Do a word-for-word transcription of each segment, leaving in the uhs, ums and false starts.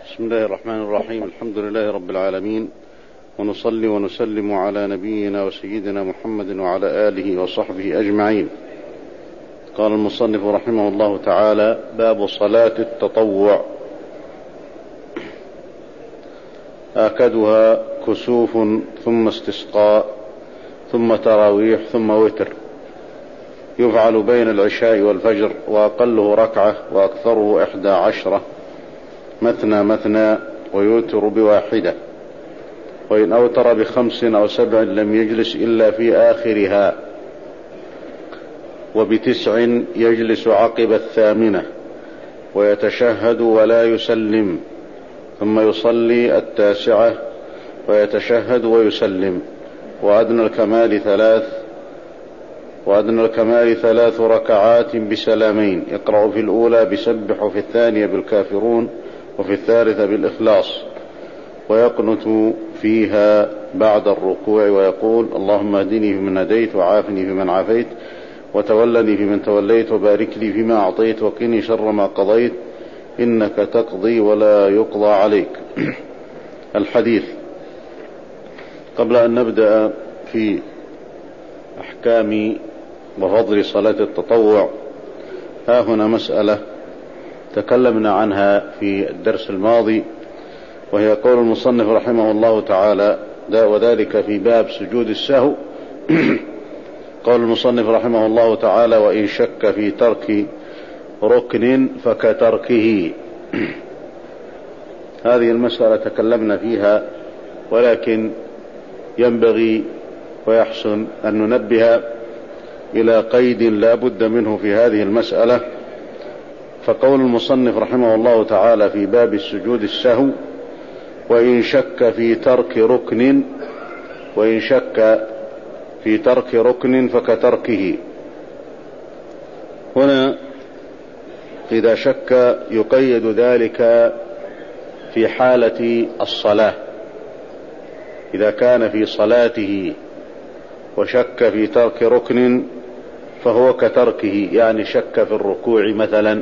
بسم الله الرحمن الرحيم. الحمد لله رب العالمين، ونصلي ونسلم على نبينا وسيدنا محمد وعلى آله وصحبه أجمعين. قال المصنف رحمه الله تعالى: باب صلاة التطوع. آكدها كسوف ثم استسقاء ثم تراويح ثم وتر، يفعل بين العشاء والفجر، وأقله ركعة وأكثره إحدى عشرة، مثنى مثنى، ويوتر بواحدة، وإن أوتر بخمس أو سبع لم يجلس إلا في آخرها، وبتسع يجلس عقب الثامنة ويتشهد ولا يسلم، ثم يصلي التاسعة ويتشهد ويسلم، وأدنى الكمال ثلاث وأدنى الكمال ثلاث ركعات بسلامين، يقرأ في الأولى بسبح، وفي الثانية بالكافرون، وفي الثالثة بالإخلاص، ويقنت فيها بعد الركوع ويقول: اللهم اهدني فيمن هديت، وعافني فيمن عافيت، وتولني فيمن توليت، وبارك لي فيما أعطيت، وقني شر ما قضيت، إنك تقضي ولا يقضى عليك. الحديث. قبل أن نبدأ في أحكام وفضل صلاة التطوع، ها هنا مسألة تكلمنا عنها في الدرس الماضي، وهي قول المصنف رحمه الله تعالى: وذلك في باب سجود السهو. قول المصنف رحمه الله تعالى: وإن شك في ترك ركن فكتركه. هذه المسألة تكلمنا فيها، ولكن ينبغي ويحسن أن ننبه إلى قيد لا بد منه في هذه المسألة. فقول المصنف رحمه الله تعالى في باب السجود السهو: وإن شك في ترك ركن وإن شك في ترك ركن فكتركه. هنا إذا شك يقيد ذلك في حالة الصلاة، إذا كان في صلاته وشك في ترك ركن فهو كتركه، يعني شك في الركوع مثلا،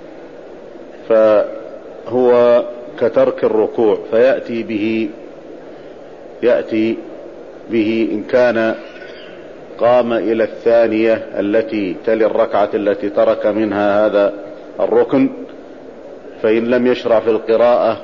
فهو كترك الركوع، فيأتي به يأتي به إن كان قام إلى الثانية التي تلي الركعة التي ترك منها هذا الركن، فإن لم يشرع في القراءة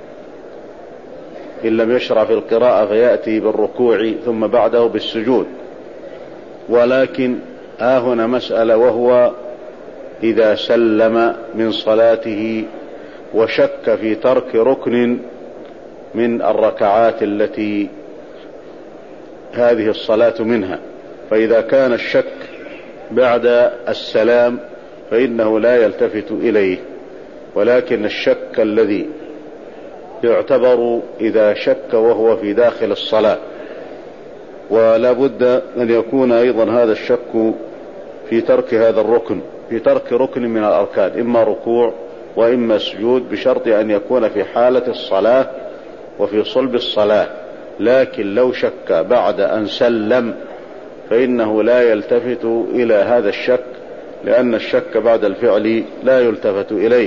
إن لم يشرع في القراءة فيأتي بالركوع ثم بعده بالسجود. ولكن ها هنا مسألة، وهو إذا سلم من صلاته وشك في ترك ركن من الركعات التي هذه الصلاة منها، فإذا كان الشك بعد السلام فإنه لا يلتفت إليه، ولكن الشك الذي يعتبر إذا شك وهو في داخل الصلاة. ولا بد أن يكون أيضا هذا الشك في ترك هذا الركن في ترك ركن من الأركان، إما ركوع وإما سجود، بشرط أن يكون في حالة الصلاة وفي صلب الصلاة. لكن لو شك بعد أن سلم فإنه لا يلتفت إلى هذا الشك، لأن الشك بعد الفعل لا يلتفت إليه،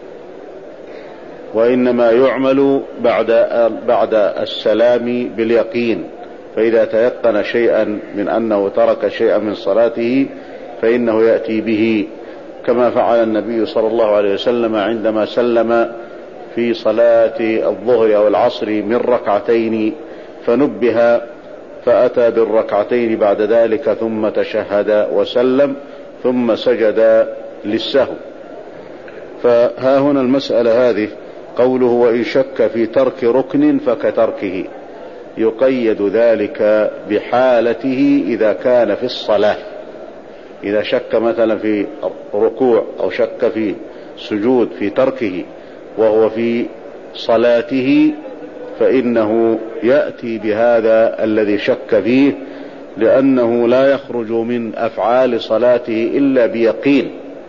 وإنما يعمل بعد بعد السلام باليقين. فإذا تيقن شيئا من أنه ترك شيئا من صلاته فإنه يأتي به، كما فعل النبي صلى الله عليه وسلم عندما سلم في صلاة الظهر أو العصر من ركعتين، فنبه فأتى بالركعتين بعد ذلك، ثم تشهد وسلم، ثم سجد للسهو. فها هنا المسألة هذه، قوله: وإن شك في ترك ركن فكتركه، يقيد ذلك بحالته إذا كان في الصلاة. إذا شك مثلا في ركوع أو شك في سجود في تركه وهو في صلاته، فإنه يأتي بهذا الذي شك فيه، لأنه لا يخرج من أفعال صلاته إلا بيقين.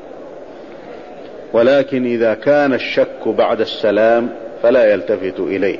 ولكن إذا كان الشك بعد السلام فلا يلتفت إليه.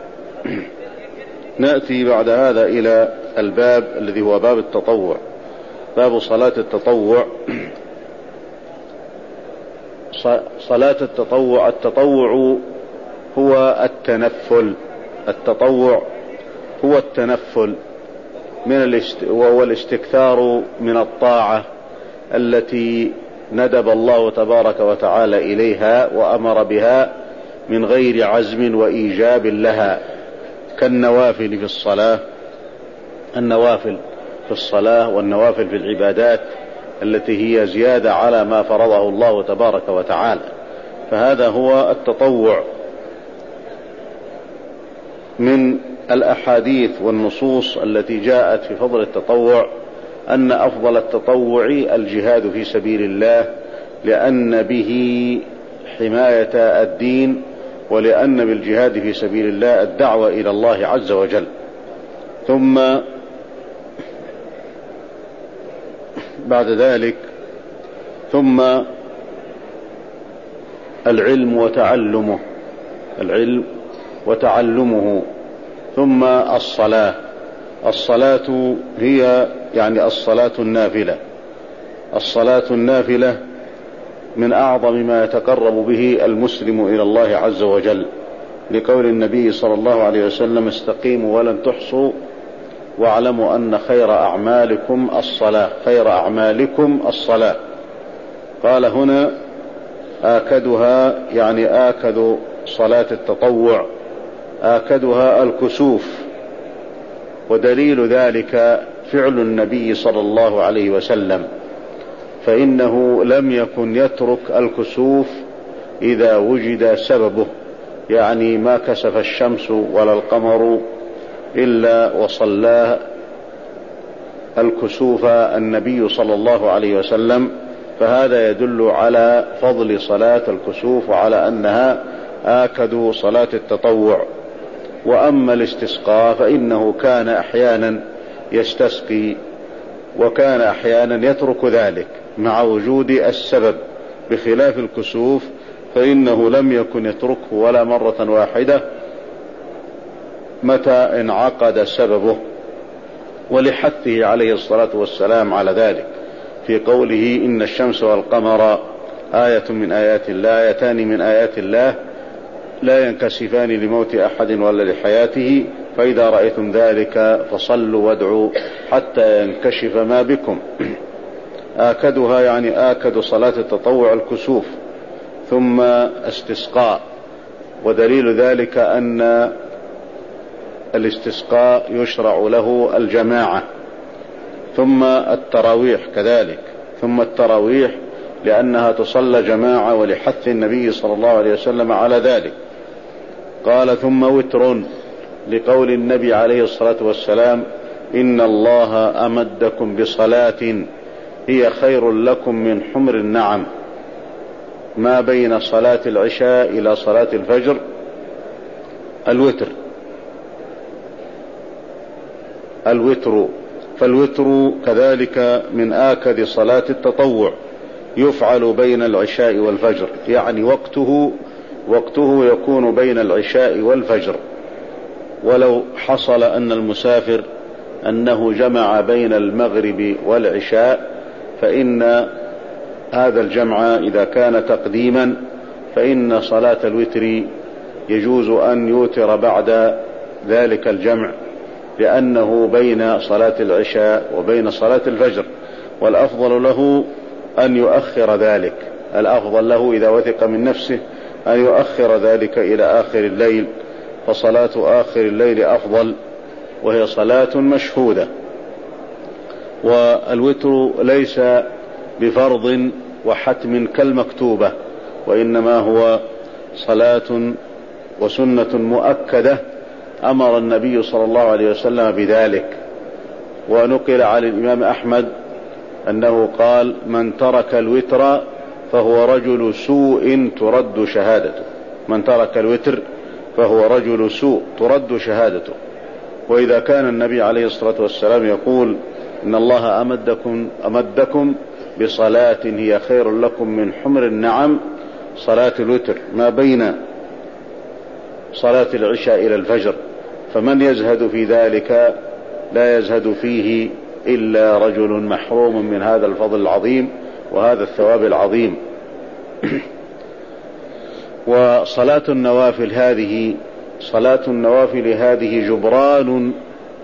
نأتي بعد هذا إلى الباب الذي هو باب التطوع، باب صلاة التطوع. صلاة التطوع التطوع هو التنفل. التطوع هو التنفل من الاست... وهو الاستكثار من الطاعة التي ندب الله تبارك وتعالى إليها وأمر بها من غير عزم وإيجاب لها، كالنوافل في الصلاة، النوافل في الصلاة والنوافل في العبادات التي هي زيادة على ما فرضه الله تبارك وتعالى. فهذا هو التطوع. من الأحاديث والنصوص التي جاءت في فضل التطوع أن أفضل التطوع الجهاد في سبيل الله، لأن به حماية الدين، ولأن بالجهاد في سبيل الله الدعوة إلى الله عز وجل. ثم بعد ذلك ثم العلم وتعلمه العلم وتعلمه ثم الصلاة. الصلاة هي يعني الصلاة النافلة. الصلاة النافلة من أعظم ما يتقرب به المسلم إلى الله عز وجل، لقول النبي صلى الله عليه وسلم: استقيموا ولن تحصوا واعلموا أن خير أعمالكم الصلاة. خير أعمالكم الصلاة. قال هنا آكدها يعني آكد صلاة التطوع آكدها الكسوف، ودليل ذلك فعل النبي صلى الله عليه وسلم، فإنه لم يكن يترك الكسوف إذا وجد سببه، يعني ما كسف الشمس ولا القمر إلا وصلى الكسوف النبي صلى الله عليه وسلم. فهذا يدل على فضل صلاة الكسوف وعلى أنها آكد صلاة التطوع. وأما الاستسقاء فإنه كان أحيانا يستسقي وكان أحيانا يترك ذلك مع وجود السبب، بخلاف الكسوف فإنه لم يكن يتركه ولا مرة واحدة متى انعقد سببه، ولحثه عليه الصلاة والسلام على ذلك في قوله: إن الشمس والقمر آية من آيات الله آيتان من آيات الله لا ينكسفان لموت أحد ولا لحياته، فإذا رأيتم ذلك فصلوا وادعوا حتى ينكشف ما بكم. آكدها يعني آكد صلاة التطوع الكسوف. ثم استسقاء، ودليل ذلك أن الاستسقاء يشرع له الجماعة. ثم التراويح كذلك، ثم التراويح لأنها تصلى جماعة ولحث النبي صلى الله عليه وسلم على ذلك. قال: ثم وتر، لقول النبي عليه الصلاة والسلام: إن الله أمدكم بصلاة هي خير لكم من حمر النعم، ما بين صلاة العشاء إلى صلاة الفجر الوتر. الوتر فالوتر كذلك من آكد صلاة التطوع، يفعل بين العشاء والفجر، يعني وقته وقته يكون بين العشاء والفجر. ولو حصل أن المسافر أنه جمع بين المغرب والعشاء، فإن هذا الجمع إذا كان تقديما فإن صلاة الوتر يجوز أن يوتر بعد ذلك الجمع، لأنه بين صلاة العشاء وبين صلاة الفجر. والأفضل له أن يؤخر ذلك، الأفضل له إذا وثق من نفسه أن يؤخر ذلك إلى آخر الليل، فصلاة آخر الليل أفضل، وهي صلاة مشهودة. والوتر ليس بفرض وحتم كالمكتوبة، وإنما هو صلاة وسنة مؤكدة أمر النبي صلى الله عليه وسلم بذلك. ونقل عن الإمام أحمد أنه قال: من ترك الوتر فهو رجل سوء ترد شهادته. من ترك الوتر فهو رجل سوء ترد شهادته. وإذا كان النبي عليه الصلاة والسلام يقول: إن الله أمدكم, أمدكم بصلاة هي خير لكم من حمر النعم، صلاة الوتر ما بين صلاة العشاء إلى الفجر، فمن يزهد في ذلك لا يزهد فيه إلا رجل محروم من هذا الفضل العظيم وهذا الثواب العظيم. وصلاة النوافل هذه صلاة النوافل هذه جبران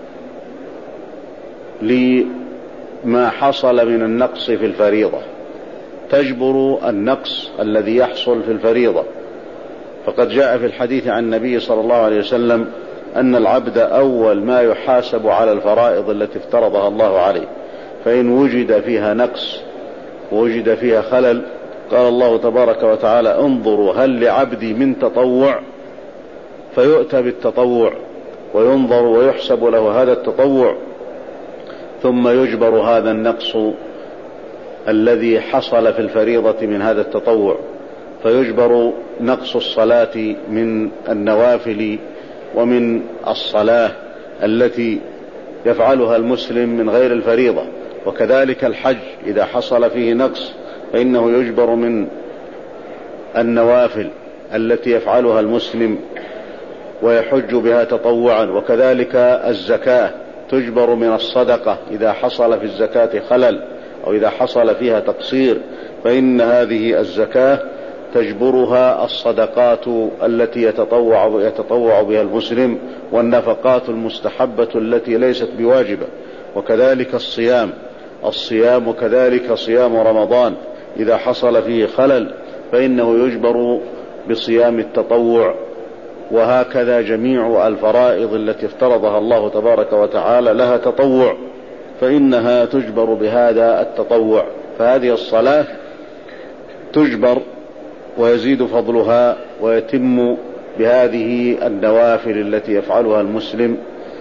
لما حصل من النقص في الفريضة، تجبر النقص الذي يحصل في الفريضة. فقد جاء في الحديث عن النبي صلى الله عليه وسلم أن العبد أول ما يحاسب على الفرائض التي افترضها الله عليه، فإن وجد فيها نقص ووجد فيها خلل قال الله تبارك وتعالى: انظروا هل لعبدي من تطوع، فيؤتى بالتطوع وينظر ويحسب له هذا التطوع، ثم يجبر هذا النقص الذي حصل في الفريضة من هذا التطوع، فيجبر نقص الصلاة من النوافل ومن الصلاة التي يفعلها المسلم من غير الفريضة. وكذلك الحج إذا حصل فيه نقص فإنه يجبر من النوافل التي يفعلها المسلم ويحج بها تطوعا. وكذلك الزكاة تجبر من الصدقة إذا حصل في الزكاة خلل أو إذا حصل فيها تقصير، فإن هذه الزكاة تجبرها الصدقات التي يتطوع, يتطوع بها المسلم والنفقات المستحبة التي ليست بواجبة. وكذلك الصيام الصيام وكذلك صيام رمضان إذا حصل فيه خلل فإنه يجبر بصيام التطوع. وهكذا جميع الفرائض التي افترضها الله تبارك وتعالى لها تطوع، فإنها تجبر بهذا التطوع. فهذه الصلاة تجبر ويزيد فضلها ويتم بهذه النوافل التي يفعلها المسلم.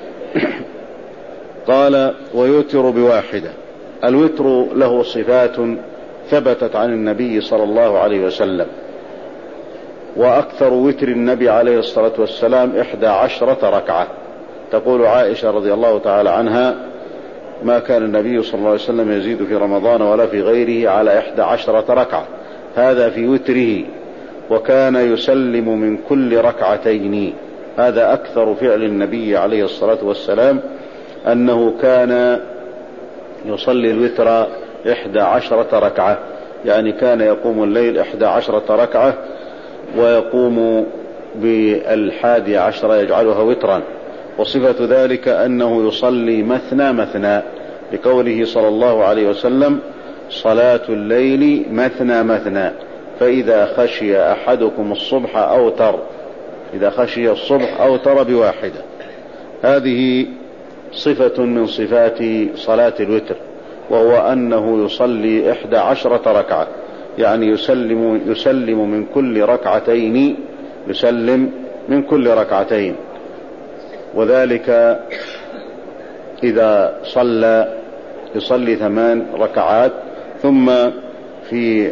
قال: ويوتر بواحدة. الوتر له صفات ثبتت عن النبي صلى الله عليه وسلم، وأكثر وتر النبي عليه الصلاة والسلام إحدى عشرة ركعة. تقول عائشة رضي الله تعالى عنها: ما كان النبي صلى الله عليه وسلم يزيد في رمضان ولا في غيره على إحدى عشرة ركعة، هذا في وتره. وكان يسلم من كل ركعتين، هذا أكثر فعل النبي عليه الصلاة والسلام، أنه كان يصلي الوتر إحدى عشرة ركعة، يعني كان يقوم الليل إحدى عشرة ركعة ويقوم بالحادي عشر يجعلها وترا. وصفة ذلك أنه يصلي مثنى مثنى، لقوله صلى الله عليه وسلم: صلاة الليل مثنى مثنى، فإذا خشي أحدكم الصبح أوتر، إذا خشي الصبح أوتر بواحدة. هذه صفة من صفات صلاة الوتر، وهو أنه يصلي إحدى عشرة ركعة، يعني يسلم, يسلم من كل ركعتين، يسلم من كل ركعتين. وذلك إذا صلى يصلي ثمان ركعات، ثم في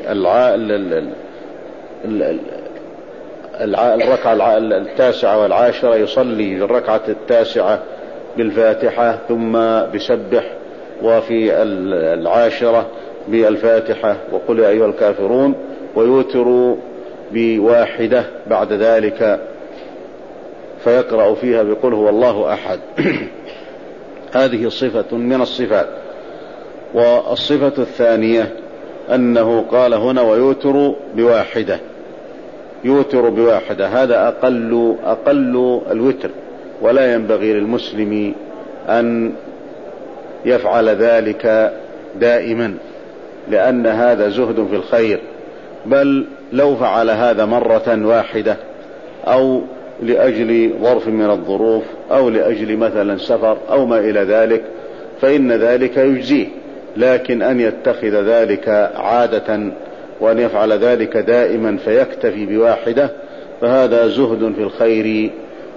الركعة التاسعة والعاشرة يصلي الركعة التاسعة بالفاتحة ثم بسبح، وفي العاشرة بالفاتحة وقل يا أيها الكافرون، ويوتر بواحدة بعد ذلك فيقرأ فيها بقل هو الله أحد. هذه صفة من الصفات. والصفة الثانية أنه قال هنا: ويوتر بواحدة، يوتر بواحدة، هذا أقل أقل الوتر، ولا ينبغي للمسلم أن يفعل ذلك دائما، لأن هذا زهد في الخير. بل لو فعل هذا مرة واحدة أو لأجل ظرف من الظروف أو لأجل مثلا سفر أو ما إلى ذلك فإن ذلك يجزيه، لكن أن يتخذ ذلك عادة وأن يفعل ذلك دائما فيكتفي بواحدة فهذا زهد في الخير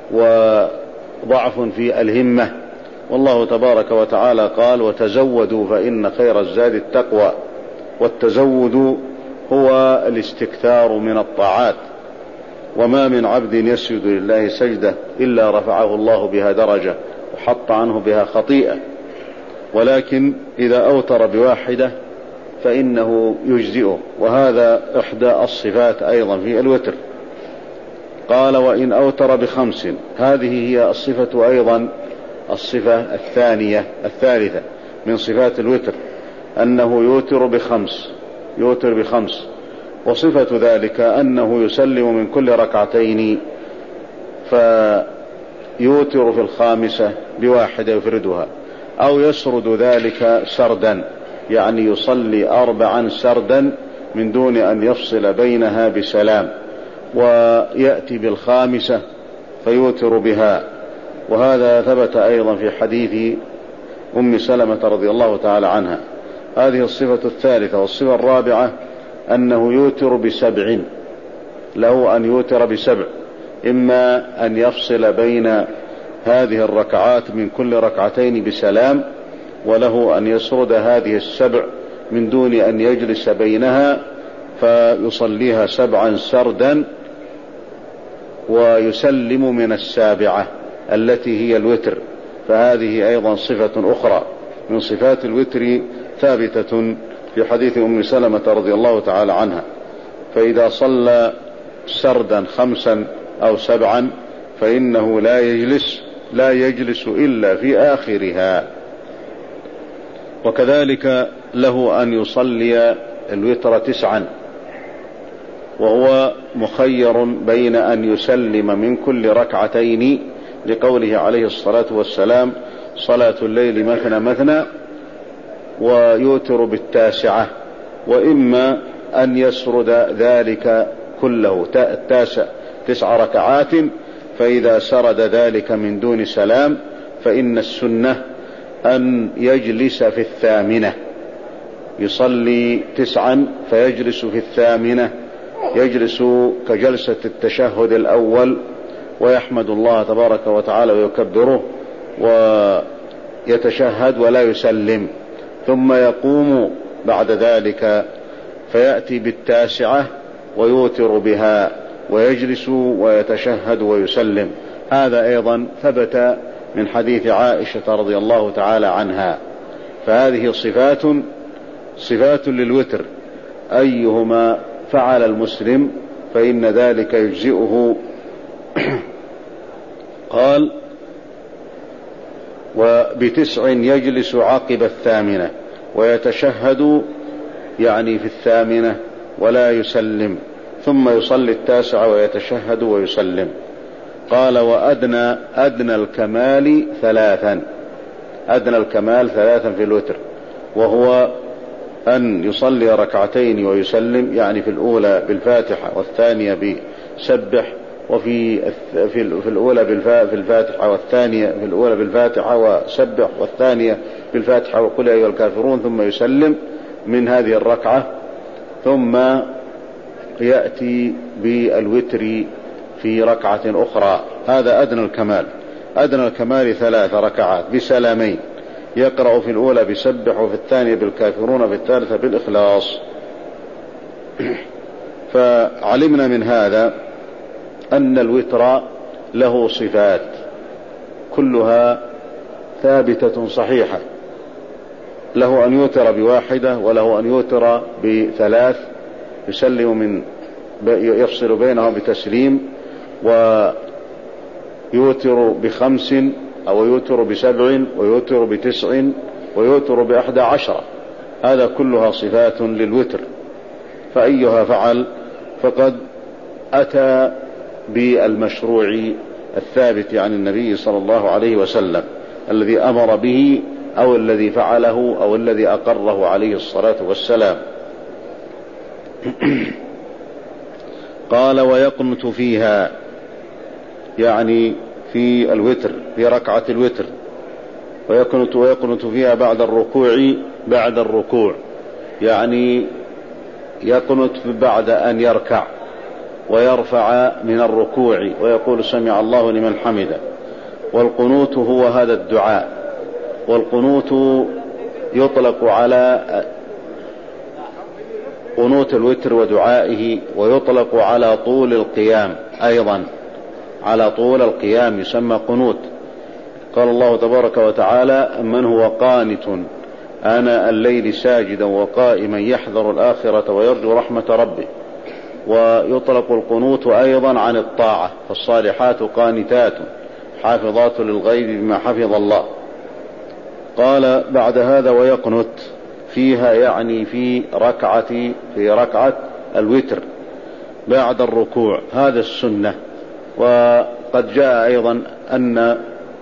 وضعف في الهمة. والله تبارك وتعالى قال: وتزودوا فإن خير الزاد التقوى. والتزود هو الاستكثار من الطاعات. وما من عبد يسجد لله سجدة إلا رفعه الله بها درجة وحط عنه بها خطيئة، ولكن إذا أوتر بواحدة فإنه يجزئه. وهذا إحدى الصفات أيضا في الوتر. قال: وإن أوتر بخمس، هذه هي الصفة أيضا الصفة الثانية الثالثة من صفات الوتر، أنه يوتر بخمس، يوتر بخمس. وصفة ذلك أنه يسلم من كل ركعتين فيوتر في الخامسة بواحدة يفردها، أو يسرد ذلك سردا، يعني يصلي أربعا سردا من دون أن يفصل بينها بسلام، ويأتي بالخامسة فيوتر بها. وهذا ثبت أيضا في حديث أم سلمة رضي الله تعالى عنها. هذه الصفة الثالثة. والصفة الرابعة أنه يوتر بسبع، له أن يوتر بسبع، إما أن يفصل بين هذه الركعات من كل ركعتين بسلام، وله أن يسرد هذه السبع من دون أن يجلس بينها فيصليها سبعا سردا، ويسلم من السابعة التي هي الوتر، فهذه أيضا صفة أخرى من صفات الوتر ثابتة في حديث أم سلمة رضي الله تعالى عنها. فإذا صلى سردا خمسا أو سبعا فإنه لا يجلس لا يجلس إلا في آخرها. وكذلك له أن يصلي الوتر تسعا، وهو مخير بين أن يسلم من كل ركعتين لقوله عليه الصلاة والسلام: صلاة الليل مثنى مثنى، ويوتر بالتاسعة، وإما أن يسرد ذلك كله التاسع تسع ركعات، فإذا سرد ذلك من دون سلام فإن السنة أن يجلس في الثامنة، يصلي تسعا فيجلس في الثامنة، يجلس كجلسة التشهد الأول ويحمد الله تبارك وتعالى ويكبره ويتشهد ولا يسلم، ثم يقوم بعد ذلك فيأتي بالتاسعة ويوتر بها ويجلس ويتشهد ويسلم. هذا أيضا ثبت من حديث عائشة رضي الله تعالى عنها. فهذه صفات صفات للوتر، أيهما فعل المسلم فإن ذلك يجزئه. قال: وبتسع يجلس عقب الثامنة ويتشهد، يعني في الثامنة، ولا يسلم، ثم يصلي التاسع ويتشهد ويسلم. قال: وأدنى أدنى الكمال ثلاثا، أدنى الكمال ثلاثا في الوتر، وهو أن يصلي ركعتين ويسلم، يعني في الأولى بالفاتحة والثانية بسبح، وفي في الأولى في الفاتحة والثانية في الأولى بالفاتحة وسبح، والثانية بالفاتحة وقل يا أيها الكافرون، ثم يسلم من هذه الركعة، ثم يأتي بالوتر في ركعة أخرى. هذا أدنى الكمال. أدنى الكمال ثلاث ركعات بسلامين، يقرأ في الأولى بسبح، وفي الثانية بالكافرون، وفي الثالثة بالإخلاص. فعلمنا من هذا أن الوتر له صفات كلها ثابتة صحيحة. له أن يوتر بواحدة، وله أن يوتر بثلاث، يسلم من يفصل بينهم بتسليم، ويوتر بخمس، أو يوتر بسبع، ويوتر بتسع، ويوتر بأحد عشر. هذا كلها صفات للوتر، فأيها فعل فقد أتى بالمشروع الثابت عن النبي صلى الله عليه وسلم، الذي أمر به أو الذي فعله أو الذي أقره عليه الصلاة والسلام. قال: ويقنت فيها، يعني في الوتر، في ركعة الوتر، ويقنت ويقنت فيها بعد الركوع بعد الركوع يعني يقنت بعد أن يركع ويرفع من الركوع ويقول سمع الله لمن حمده. والقنوت هو هذا الدعاء، والقنوت يطلق على قنوت الوتر ودعائه، ويطلق على طول القيام أيضا، على طول القيام يسمى قنوت. قال الله تبارك وتعالى: من هو قانت آناء الليل ساجدا وقائما يحذر الآخرة ويرجو رحمة ربه. ويطلق القنوت أيضا عن الطاعة، فالصالحات قانتات حافظات للغيب بما حفظ الله. قال بعد هذا: ويقنت فيها، يعني في ركعة في ركعة الوتر بعد الركوع، هذا السنة. وقد جاء أيضا أن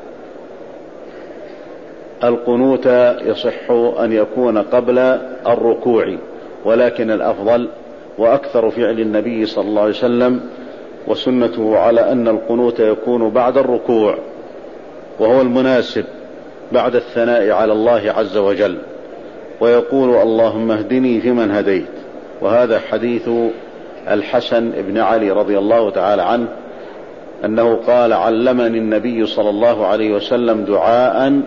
القنوت يصح أن يكون قبل الركوع، ولكن الأفضل وأكثر فعل النبي صلى الله عليه وسلم وسنته على أن القنوت يكون بعد الركوع، وهو المناسب بعد الثناء على الله عز وجل، ويقول اللهم اهدني فيمن هديت. وهذا حديث الحسن بن علي رضي الله تعالى عنه أنه قال علمني النبي صلى الله عليه وسلم دعاء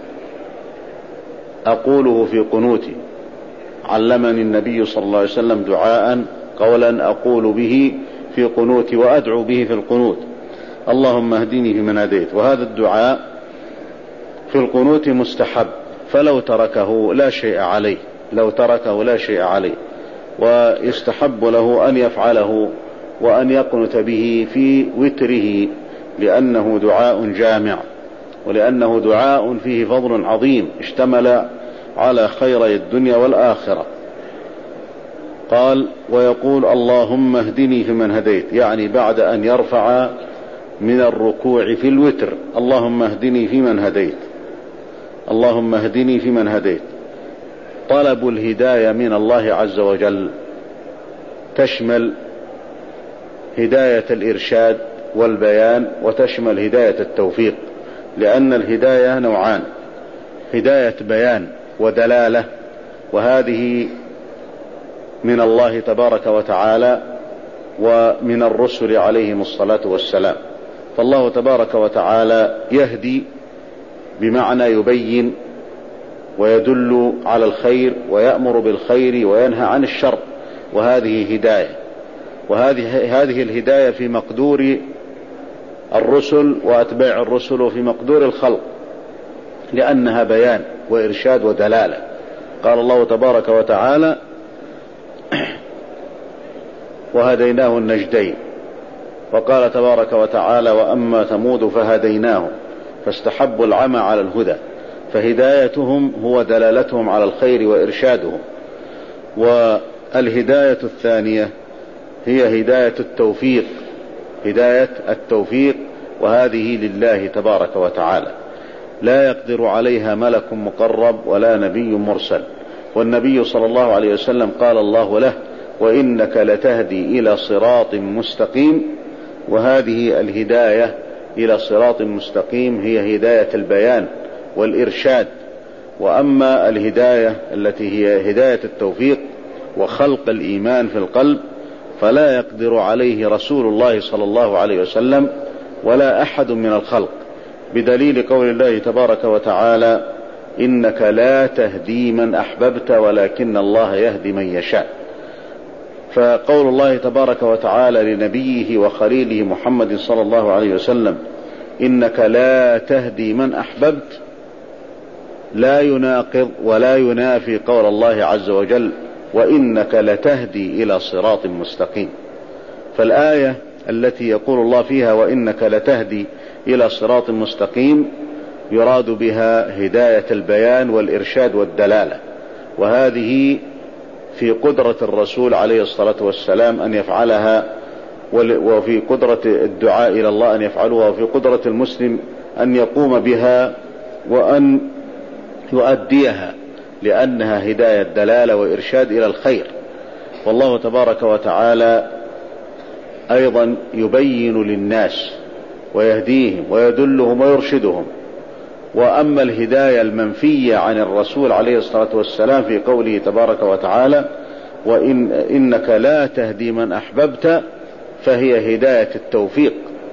أقوله في قنوتي، علمني النبي صلى الله عليه وسلم دعاء قولا أقول به في قنوتي وأدعو به في القنوت، اللهم اهدني فيمن هديت. وهذا الدعاء في القنوت مستحب، فلو تركه لا شيء عليه، لو تركه لا شيء عليه، ويستحب له أن يفعله وأن يقنت به في وتره، لأنه دعاء جامع، ولأنه دعاء فيه فضل عظيم اشتمل على خيري الدنيا والآخرة. قال ويقول اللهم اهدني فيمن هديت، يعني بعد أن يرفع من الركوع في الوتر، اللهم اهدني فيمن هديت، اللهم اهدني فيمن هديت. طلب الهداية من الله عز وجل تشمل هداية الإرشاد والبيان، وتشمل هداية التوفيق، لأن الهداية نوعان، هداية بيان ودلالة، وهذه من الله تبارك وتعالى ومن الرسل عليهم الصلاة والسلام. فالله تبارك وتعالى يهدي بمعنى يبين ويدل على الخير ويأمر بالخير وينهى عن الشر، وهذه هداية. وهذه هذه الهداية في مقدور الرسل وأتباع الرسل وفي مقدور الخلق، لأنها بيان وإرشاد ودلالة. قال الله تبارك وتعالى وهديناه النجدين، وقال تبارك وتعالى وأما ثمود فهديناهم فاستحبوا العمى على الهدى، فهدايتهم هو دلالتهم على الخير وإرشادهم. والهداية الثانية هي هداية التوفيق، هداية التوفيق، وهذه لله تبارك وتعالى، لا يقدر عليها ملك مقرب ولا نبي مرسل. والنبي صلى الله عليه وسلم قال الله له وإنك لتهدي إلى صراط مستقيم، وهذه الهداية إلى صراط مستقيم هي هداية البيان والإرشاد. وأما الهداية التي هي هداية التوفيق وخلق الإيمان في القلب فلا يقدر عليه رسول الله صلى الله عليه وسلم ولا أحد من الخلق، بدليل قول الله تبارك وتعالى إنك لا تهدي من أحببت ولكن الله يهدي من يشاء. فقول الله تبارك وتعالى لنبيه وخليله محمد صلى الله عليه وسلم إنك لا تهدي من أحببت لا يناقض ولا ينافي قول الله عز وجل وإنك لتهدي إلى صراط مستقيم. فالآية التي يقول الله فيها وإنك لتهدي إلى صراط مستقيم يراد بها هداية البيان والإرشاد والدلالة، وهذه في قدرة الرسول عليه الصلاة والسلام أن يفعلها، وفي قدرة الدعاء إلى الله أن يفعلها، وفي قدرة المسلم أن يقوم بها وأن يؤديها، لأنها هداية دلالة وإرشاد إلى الخير. والله تبارك وتعالى أيضا يبين للناس ويهديهم ويدلهم ويرشدهم. وأما الهداية المنفية عن الرسول عليه الصلاة والسلام في قوله تبارك وتعالى وإن إنك لا تهدي من أحببت، فهي هداية التوفيق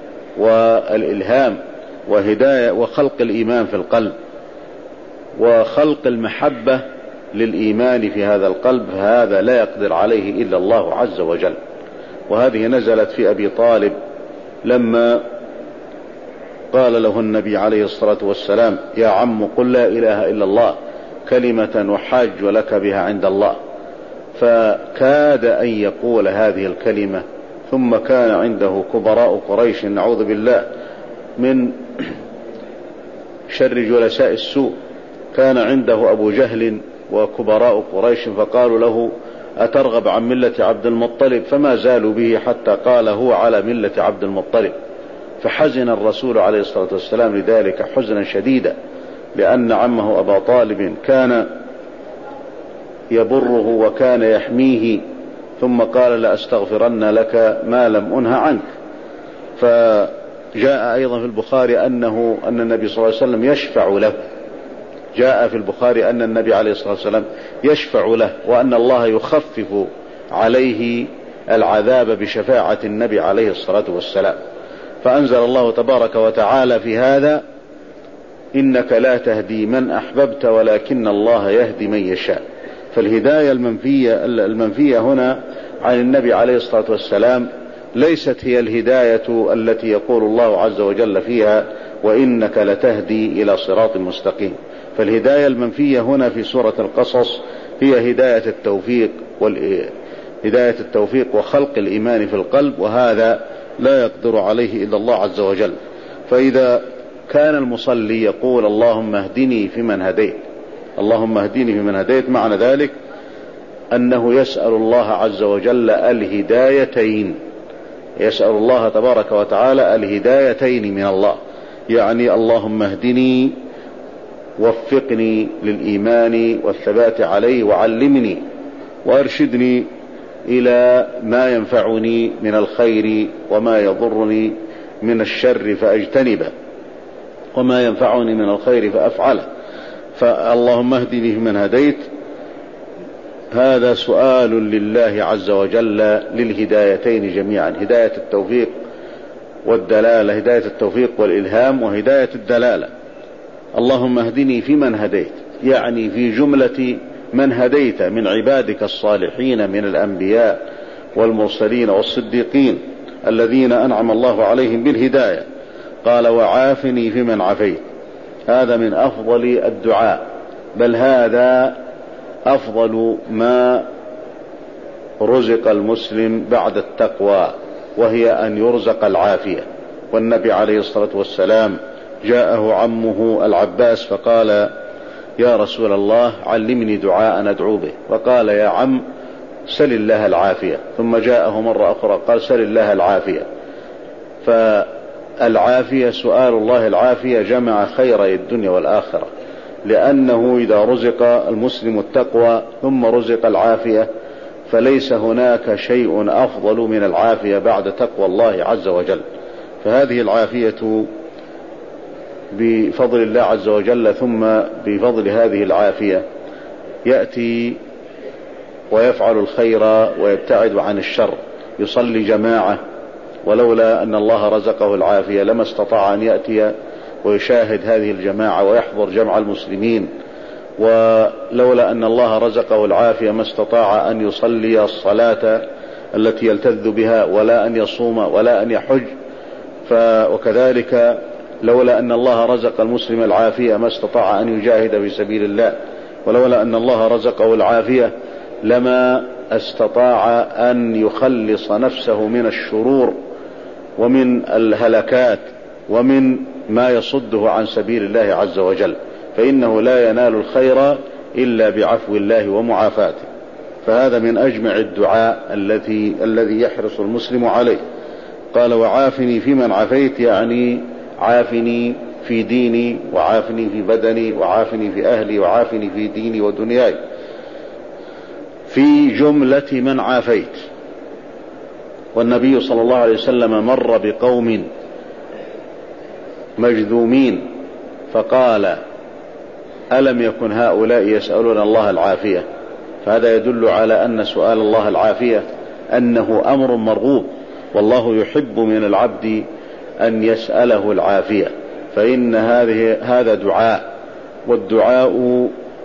والإلهام وهداية وخلق الإيمان في القلب وخلق المحبة للإيمان في هذا القلب، هذا لا يقدر عليه إلا الله عز وجل. وهذه نزلت في أبي طالب لما قال له النبي عليه الصلاة والسلام يا عم قل لا إله إلا الله كلمة وحاج لك بها عند الله، فكاد أن يقول هذه الكلمة، ثم كان عنده كبراء قريش نعوذ بالله من شر جلساء السوء، كان عنده أبو جهل وكبراء قريش، فقالوا له أترغب عن ملة عبد المطلب؟ فما زالوا به حتى قال هو على ملة عبد المطلب. فحزن الرسول عليه الصلاة والسلام لذلك حزنا شديدا، لأن عمه أبا طالب كان يبره وكان يحميه، ثم قال لأستغفرن لك ما لم أنه عنك. فجاء أيضا في البخاري أنه أن النبي صلى الله عليه وسلم يشفع له، جاء في البخاري أن النبي عليه الصلاة والسلام يشفع له، وأن الله يخفف عليه العذاب بشفاعة النبي عليه الصلاة والسلام. فأنزل الله تبارك وتعالى في هذا: إنك لا تهدي من أحببت ولكن الله يهدي من يشاء. فالهداية المنفية, المنفية هنا عن النبي عليه الصلاة والسلام ليست هي الهداية التي يقول الله عز وجل فيها وإنك لتهدي إلى صراط مستقيم. فالهداية المنفية هنا في سورة القصص هي هداية التوفيق هداية التوفيق وخلق الإيمان في القلب، وهذا لا يقدر عليه إلا الله عز وجل. فإذا كان المصلي يقول اللهم اهدني فيمن هديت، اللهم اهدني فيمن هديت، معنى ذلك أنه يسأل الله عز وجل الهدايتين، يسأل الله تبارك وتعالى الهدايتين من الله، يعني اللهم اهدني وفقني للإيمان والثبات عليه، وعلمني وأرشدني إلى ما ينفعني من الخير وما يضرني من الشر فأجتنبه، وما ينفعني من الخير فأفعله. فاللهم اهدني فيمن هديت، هذا سؤال لله عز وجل للهدايتين جميعا، هداية التوفيق والدلالة، هداية التوفيق والإلهام وهداية الدلالة. اللهم اهدني فيمن هديت، يعني في جملة من هديت من عبادك الصالحين من الأنبياء والمرسلين والصديقين الذين أنعم الله عليهم بالهداية. قال وعافني فيمن عافيت، هذا من أفضل الدعاء، بل هذا أفضل ما رزق المسلم بعد التقوى، وهي أن يرزق العافية. والنبي عليه الصلاة والسلام جاءه عمه العباس فقال يا رسول الله علمني دعاء ندعو به، فقال يا عم سل الله العافية. ثم جاءه مرة أخرى قال سل الله العافية. فالعافية سؤال الله العافية جمع خيري الدنيا والآخرة، لأنه إذا رزق المسلم التقوى ثم رزق العافية فليس هناك شيء أفضل من العافية بعد تقوى الله عز وجل. فهذه العافية بفضل الله عز وجل، ثم بفضل هذه العافية يأتي ويفعل الخير ويبتعد عن الشر، يصلي جماعة، ولولا أن الله رزقه العافية لما استطاع أن يأتي ويشاهد هذه الجماعة ويحضر جمع المسلمين، ولولا أن الله رزقه العافية ما استطاع أن يصلي الصلاة التي يلتذ بها، ولا أن يصوم، ولا أن يحج. وكذلك لولا أن الله رزق المسلم العافية ما استطاع أن يجاهد في سبيل الله، ولولا أن الله رزقه العافية لما استطاع أن يخلص نفسه من الشرور ومن الهلكات ومن ما يصده عن سبيل الله عز وجل، فإنه لا ينال الخير إلا بعفو الله ومعافاته. فهذا من أجمع الدعاء الذي الذي يحرص المسلم عليه. قال وعافني فيمن عافيت، يعني عافني في ديني، وعافني في بدني، وعافني في أهلي، وعافني في ديني ودنياي، في جملة من عافيت. والنبي صلى الله عليه وسلم مر بقوم مجذومين فقال ألم يكن هؤلاء يسألون الله العافية؟ فهذا يدل على أن سؤال الله العافية أنه أمر مرغوب، والله يحب من العبد أن يسأله العافية، فإن هذه هذا دعاء، والدعاء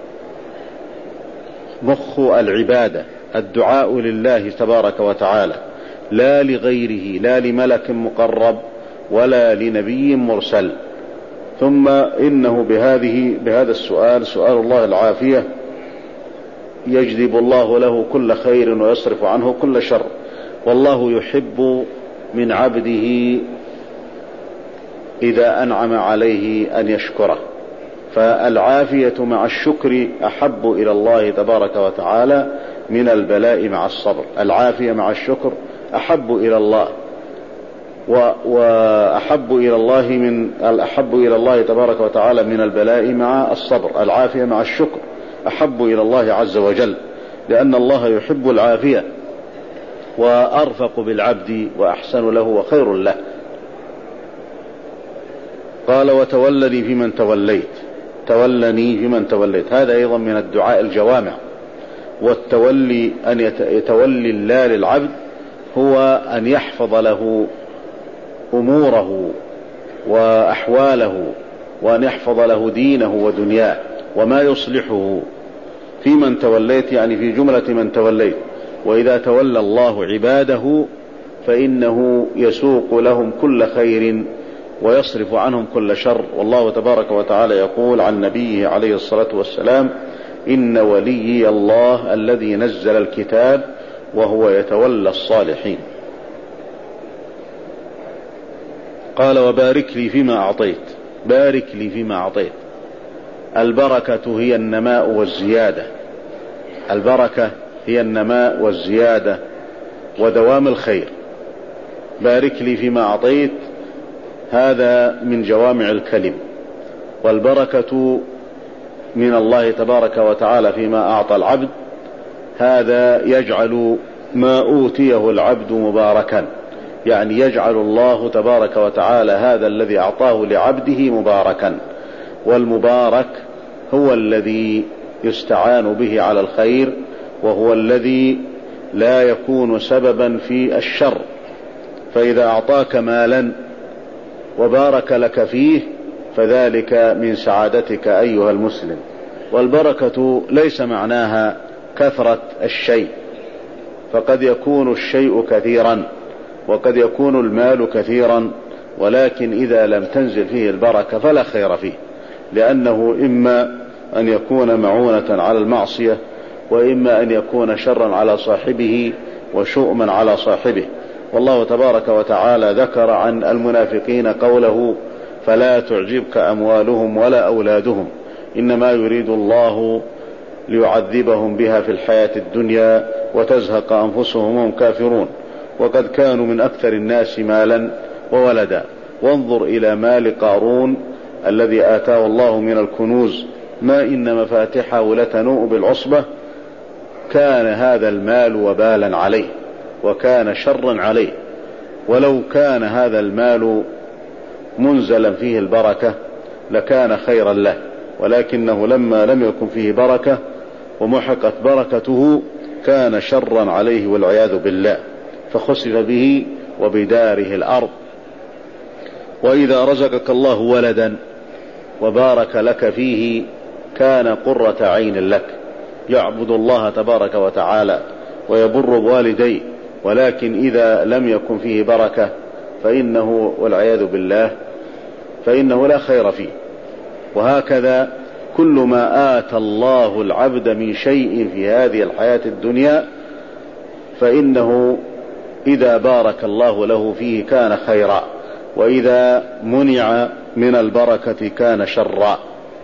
مخ العبادة، الدعاء لله تبارك وتعالى لا لغيره، لا لملك مقرب ولا لنبي مرسل. ثم إنه بهذه بهذا السؤال، سؤال الله العافية، يجلب الله له كل خير ويصرف عنه كل شر، والله يحب من عبده إذا أنعم عليه أن يشكره. فالعافية مع الشكر أحب إلى الله تبارك وتعالى من البلاء مع الصبر. العافية مع الشكر أحب إلى الله، وأحب إلى الله من الأحب إلى الله تبارك وتعالى من البلاء مع الصبر. العافية مع الشكر أحب إلى الله عز وجل، لأن الله يحب العافية وأرفق بالعبد وأحسن له وخير له. قال وتولني فيمن توليت، تولني فيمن توليت، هذا أيضا من الدعاء الجوامع. والتولي أن يتولي الله للعبد هو أن يحفظ له أموره وأحواله، وأن يحفظ له دينه ودنياه وما يصلحه. في من توليت يعني في جملة من توليت. وإذا تولى الله عباده فإنه يسوق لهم كل خير ويصرف عنهم كل شر. والله تبارك وتعالى يقول عن نبيه عليه الصلاة والسلام: إن وليي الله الذي نزل الكتاب وهو يتولى الصالحين. قال وبارك لي فيما أعطيت، بارك لي فيما أعطيت. البركة هي النماء والزيادة، البركة هي النماء والزيادة ودوام الخير. بارك لي فيما أعطيت هذا من جوامع الكلم، والبركة من الله تبارك وتعالى فيما أعطى العبد، هذا يجعل ما أوتيه العبد مباركا، يعني يجعل الله تبارك وتعالى هذا الذي أعطاه لعبده مباركا. والمبارك هو الذي يستعان به على الخير، وهو الذي لا يكون سببا في الشر. فإذا أعطاك مالا وبارك لك فيه فذلك من سعادتك أيها المسلم. والبركة ليس معناها كثرة الشيء، فقد يكون الشيء كثيرا وقد يكون المال كثيرا، ولكن إذا لم تنزل فيه البركة فلا خير فيه، لأنه إما أن يكون معونة على المعصية، وإما أن يكون شرا على صاحبه وشؤما على صاحبه. والله تبارك وتعالى ذكر عن المنافقين قوله: فلا تعجبك أموالهم ولا أولادهم إنما يريد الله ليعذبهم بها في الحياة الدنيا وتزهق أنفسهم وهم كافرون. وقد كانوا من أكثر الناس مالا وولدا. وانظر إلى مال قارون الذي آتاه الله من الكنوز ما إن مفاتحه لتنوء بالعصبة. كان هذا المال وبالا عليه وكان شرا عليه، ولو كان هذا المال منزلا فيه البركة لكان خيرا له، ولكنه لما لم يكن فيه بركة ومحقت بركته كان شرا عليه والعياذ بالله، فخسف به وبداره الأرض. وإذا رزقك الله ولدا وبارك لك فيه كان قرة عين لك، يعبد الله تبارك وتعالى ويبر بوالديه، ولكن إذا لم يكن فيه بركة فإنه والعياذ بالله فإنه لا خير فيه. وهكذا كل ما آتى الله العبد من شيء في هذه الحياة الدنيا فإنه إذا بارك الله له فيه كان خيرا، وإذا منع من البركة كان شرا.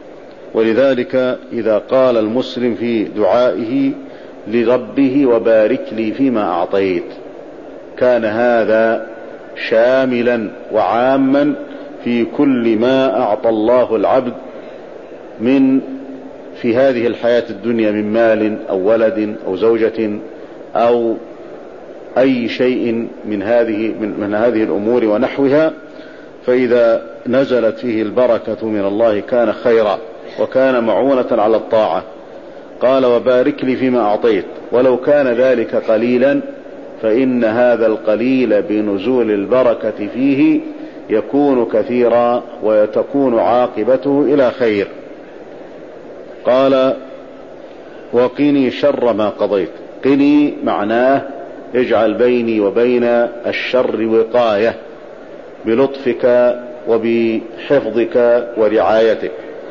ولذلك إذا قال المسلم في دعائه لربه: وبارك لي فيما أعطيت، كان هذا شاملا وعاما في كل ما أعطى الله العبد من في هذه الحياة الدنيا من مال أو ولد أو زوجة أو أي شيء من هذه من, من هذه الأمور ونحوها. فإذا نزلت فيه البركة من الله كان خيرا وكان معونة على الطاعة. قال: وبارك لي فيما أعطيت، ولو كان ذلك قليلا فإن هذا القليل بنزول البركة فيه يكون كثيرا وتكون عاقبته إلى خير. قال: وقني شر ما قضيت. قني معناه اجعل بيني وبين الشر وقاية بلطفك وبحفظك ورعايتك.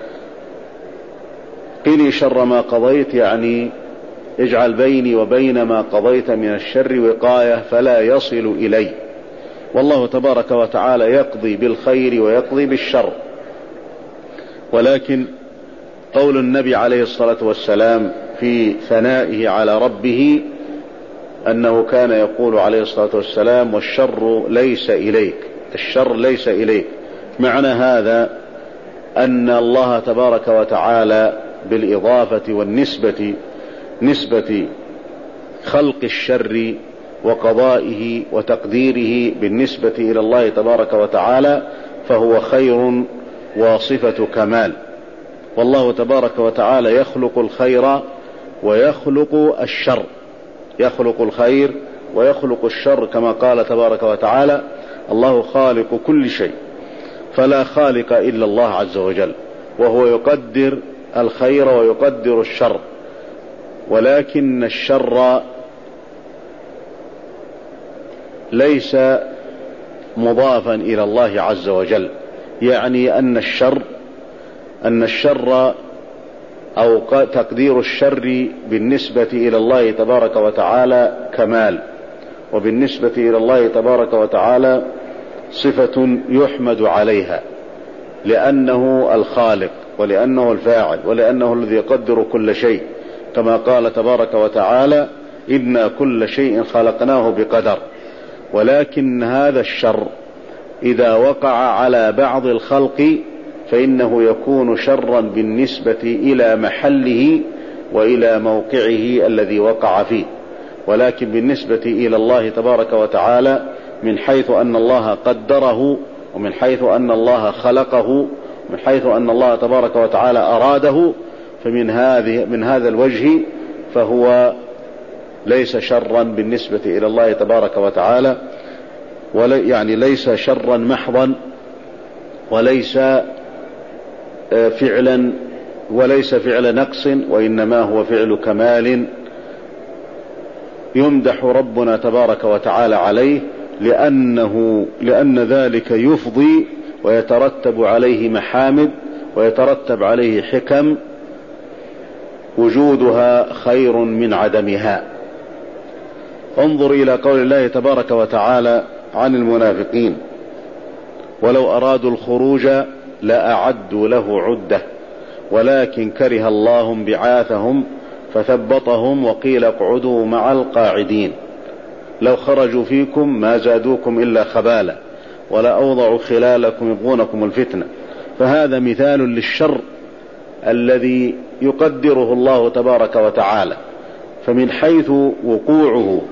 قني شر ما قضيت يعني اجعل بيني وبين ما قضيت من الشر وقاية فلا يصل إلي. والله تبارك وتعالى يقضي بالخير ويقضي بالشر، ولكن قول النبي عليه الصلاة والسلام في ثنائه على ربه أنه كان يقول عليه الصلاة والسلام: والشر ليس إليك، الشر ليس إليك. معنى هذا أن الله تبارك وتعالى بالإضافة والنسبة، نسبة خلق الشر وقضائه وتقديره بالنسبة إلى الله تبارك وتعالى فهو خير وصفة كمال. والله تبارك وتعالى يخلق الخير ويخلق الشر، يخلق الخير ويخلق الشر، كما قال تبارك وتعالى: الله خالق كل شيء فلا خالق إلا الله عز وجل، وهو يقدر الخير ويقدر الشر، ولكن الشر ليس مضافا إلى الله عز وجل. يعني أن الشر أن الشر أو تقدير الشر بالنسبة إلى الله تبارك وتعالى كمال، وبالنسبة إلى الله تبارك وتعالى صفة يحمد عليها، لأنه الخالق ولأنه الفاعل ولأنه الذي يقدر كل شيء، كما قال تبارك وتعالى: إنا كل شيء خلقناه بقدر. ولكن هذا الشر إذا وقع على بعض الخلق فإنه يكون شرا بالنسبة إلى محله وإلى موقعه الذي وقع فيه، ولكن بالنسبة إلى الله تبارك وتعالى من حيث أن الله قدره، ومن حيث أن الله خلقه، ومن حيث أن الله تبارك وتعالى أراده، فمن هذه من هذا الوجه فهو ليس شرا بالنسبة إلى الله تبارك وتعالى، يعني ليس شرا محضا، وليس فعلا وليس فعل نقص، وإنما هو فعل كمال يمدح ربنا تبارك وتعالى عليه، لأنه لأن ذلك يفضي ويترتب عليه محامد ويترتب عليه حكم وجودها خير من عدمها. انظر إلى قول الله تبارك وتعالى عن المنافقين: ولو أرادوا الخروج لأعدوا له عدة ولكن كره الله انبعاثهم فثبطهم وقيل اقعدوا مع القاعدين لو خرجوا فيكم ما زادوكم إلا خبالا ولأوضعوا خلالكم يبغونكم الفتنة. فهذا مثال للشر الذي يقدره الله تبارك وتعالى، فمن حيث وقوعه